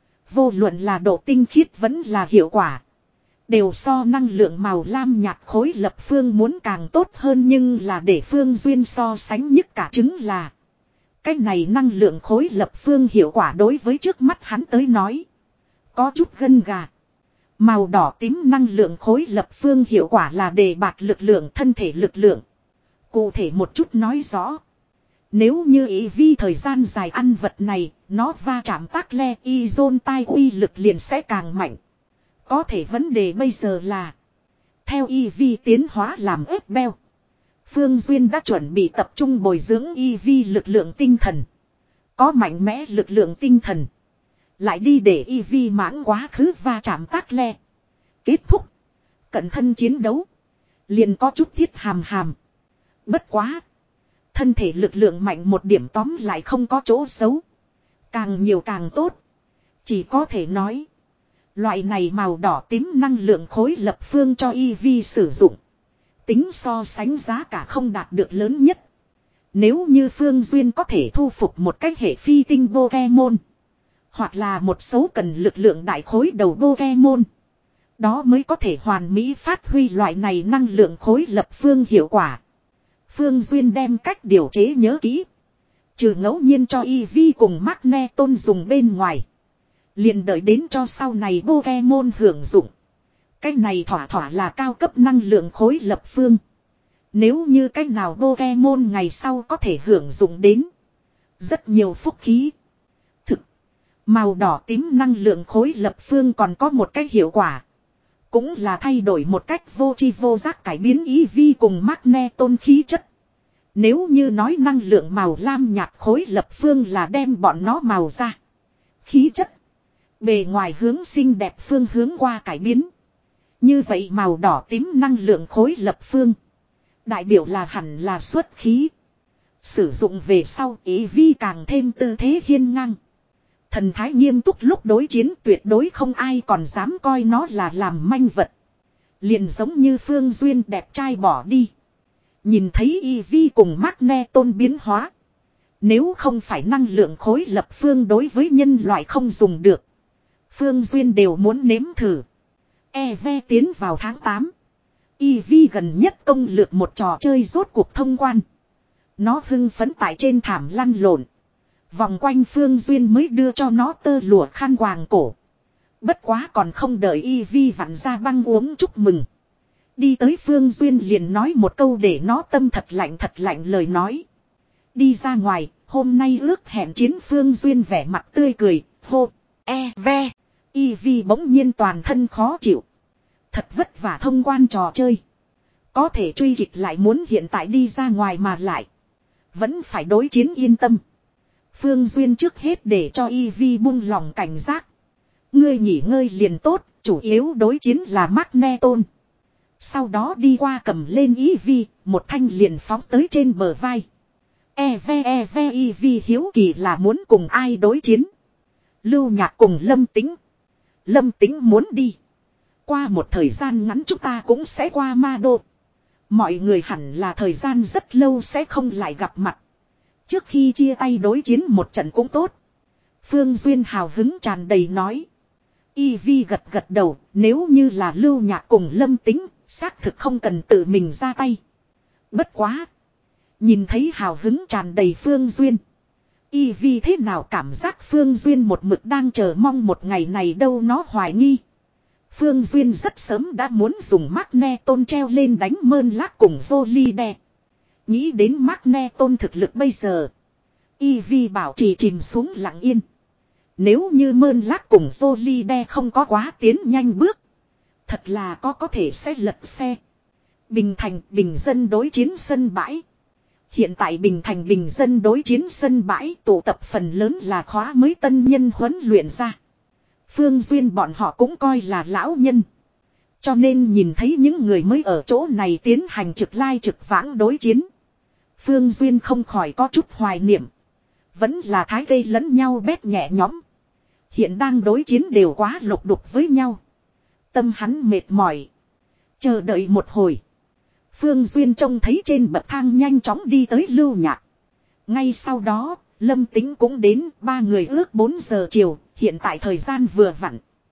Vô luận là độ tinh khiết vẫn là hiệu quả. Đều so năng lượng màu lam nhạt khối lập phương muốn càng tốt hơn, nhưng là để Phương Duyên so sánh nhất cả chứng là. Cái này năng lượng khối lập phương hiệu quả đối với trước mắt hắn tới nói. Có chút gân gà. Màu đỏ tím năng lượng khối lập phương hiệu quả là đề bạt lực lượng thân thể lực lượng. Cụ thể một chút nói rõ. Nếu như ý vi thời gian dài ăn vật này, nó va chạm tác le izon tai uy lực liền sẽ càng mạnh. Có thể vấn đề bây giờ là. Theo e vê tiến hóa làm ép beo. Phương Duyên đã chuẩn bị tập trung bồi dưỡng e vê lực lượng tinh thần. Có mạnh mẽ lực lượng tinh thần. Lại đi để e vê mãng quá khứ va chạm tác le. Kết thúc. Cận thân chiến đấu. Liền có chút thiết hàm hàm. Bất quá. Thân thể lực lượng mạnh một điểm tóm lại không có chỗ xấu. Càng nhiều càng tốt. Chỉ có thể nói. Loại này màu đỏ tím năng lượng khối lập phương cho e vê sử dụng. Tính so sánh giá cả không đạt được lớn nhất. Nếu như Phương Duyên có thể thu phục một cách hệ phi tinh Pokemon. Hoặc là một số cần lực lượng đại khối đầu Pokemon. Đó mới có thể hoàn mỹ phát huy loại này năng lượng khối lập phương hiệu quả. Phương Duyên đem cách điều chế nhớ kỹ. Trừ ngẫu nhiên cho e vê cùng Magneton dùng bên ngoài. Liền đợi đến cho sau này Pokemon hưởng dụng. Cái này thỏa thỏa là cao cấp năng lượng khối lập phương. Nếu như cái nào Pokemon ngày sau có thể hưởng dụng đến. Rất nhiều phúc khí. Thực. Màu đỏ tím năng lượng khối lập phương còn có một cái hiệu quả. Cũng là thay đổi một cách vô tri vô giác cải biến e vê cùng Magneton khí chất. Nếu như nói năng lượng màu lam nhạt khối lập phương là đem bọn nó màu ra. Khí chất. Bề ngoài hướng xinh đẹp phương hướng qua cải biến. Như vậy màu đỏ tím năng lượng khối lập phương. Đại biểu là hẳn là xuất khí. Sử dụng về sau ý vi càng thêm tư thế hiên ngang. Thần thái nghiêm túc lúc đối chiến tuyệt đối không ai còn dám coi nó là làm manh vật. Liền giống như Phương Duyên đẹp trai bỏ đi. Nhìn thấy e vê cùng Magneton biến hóa. Nếu không phải năng lượng khối lập phương đối với nhân loại không dùng được. Phương Duyên đều muốn nếm thử. e vê tiến vào tháng tám. e vê gần nhất công lược một trò chơi rốt cuộc thông quan. Nó hưng phấn tại trên thảm lăn lộn. Vòng quanh Phương Duyên mới đưa cho nó tơ lụa khăn quàng cổ. Bất quá còn không đợi Y Vi vặn ra băng uống chúc mừng. Đi tới Phương Duyên liền nói một câu để nó tâm thật lạnh thật lạnh lời nói. Đi ra ngoài, hôm nay ước hẹn chiến Phương Duyên vẻ mặt tươi cười, hô, e, ve. Y Vi bỗng nhiên toàn thân khó chịu. Thật vất vả thông quan trò chơi. Có thể truy kịch lại muốn hiện tại đi ra ngoài mà lại. Vẫn phải đối chiến yên tâm. Phương Duyên trước hết để cho Y Vi buông lòng cảnh giác. Ngươi nghỉ ngơi liền tốt, chủ yếu đối chiến là Magneton. Sau đó đi qua cầm lên Y Vi, một thanh liền phóng tới trên bờ vai. E ve e ve Y Vi hiếu kỳ là muốn cùng ai đối chiến. Lưu Nhạc cùng Lâm Tĩnh. Lâm Tĩnh muốn đi. Qua một thời gian ngắn chúng ta cũng sẽ qua Ma Đô. Mọi người hẳn là thời gian rất lâu sẽ không lại gặp mặt. Trước khi chia tay đối chiến một trận cũng tốt. Phương Duyên hào hứng tràn đầy nói. Y Vi gật gật đầu, nếu như là Lưu Nhạc cùng Lâm Tĩnh, xác thực không cần tự mình ra tay. Bất quá. Nhìn thấy hào hứng tràn đầy Phương Duyên. Y Vi thế nào cảm giác Phương Duyên một mực đang chờ mong một ngày này đâu nó hoài nghi. Phương Duyên rất sớm đã muốn dùng Magneton treo lên đánh Mơn Lác cùng Volide. Nghĩ đến Magneton thực lực bây giờ. Y Vi bảo trì chìm xuống lặng yên. Nếu như Mơn Lác cùng Volide không có quá tiến nhanh bước. Thật là có có thể sẽ lật xe. Bình Thành bình dân đối chiến sân bãi. Hiện tại Bình Thành bình dân đối chiến sân bãi tụ tập phần lớn là khóa mới tân nhân huấn luyện ra. Phương Duyên bọn họ cũng coi là lão nhân. Cho nên nhìn thấy những người mới ở chỗ này tiến hành trực lai trực vãng đối chiến. Phương Duyên không khỏi có chút hoài niệm. Vẫn là thái gây lẫn nhau bét nhẹ nhõm. Hiện đang đối chiến đều quá lục đục với nhau. Tâm hắn mệt mỏi. Chờ đợi một hồi. Phương Duyên trông thấy trên bậc thang nhanh chóng đi tới Lưu Nhạc. Ngay sau đó, Lâm Tĩnh cũng đến, ba người ước bốn giờ chiều, hiện tại thời gian vừa vặn.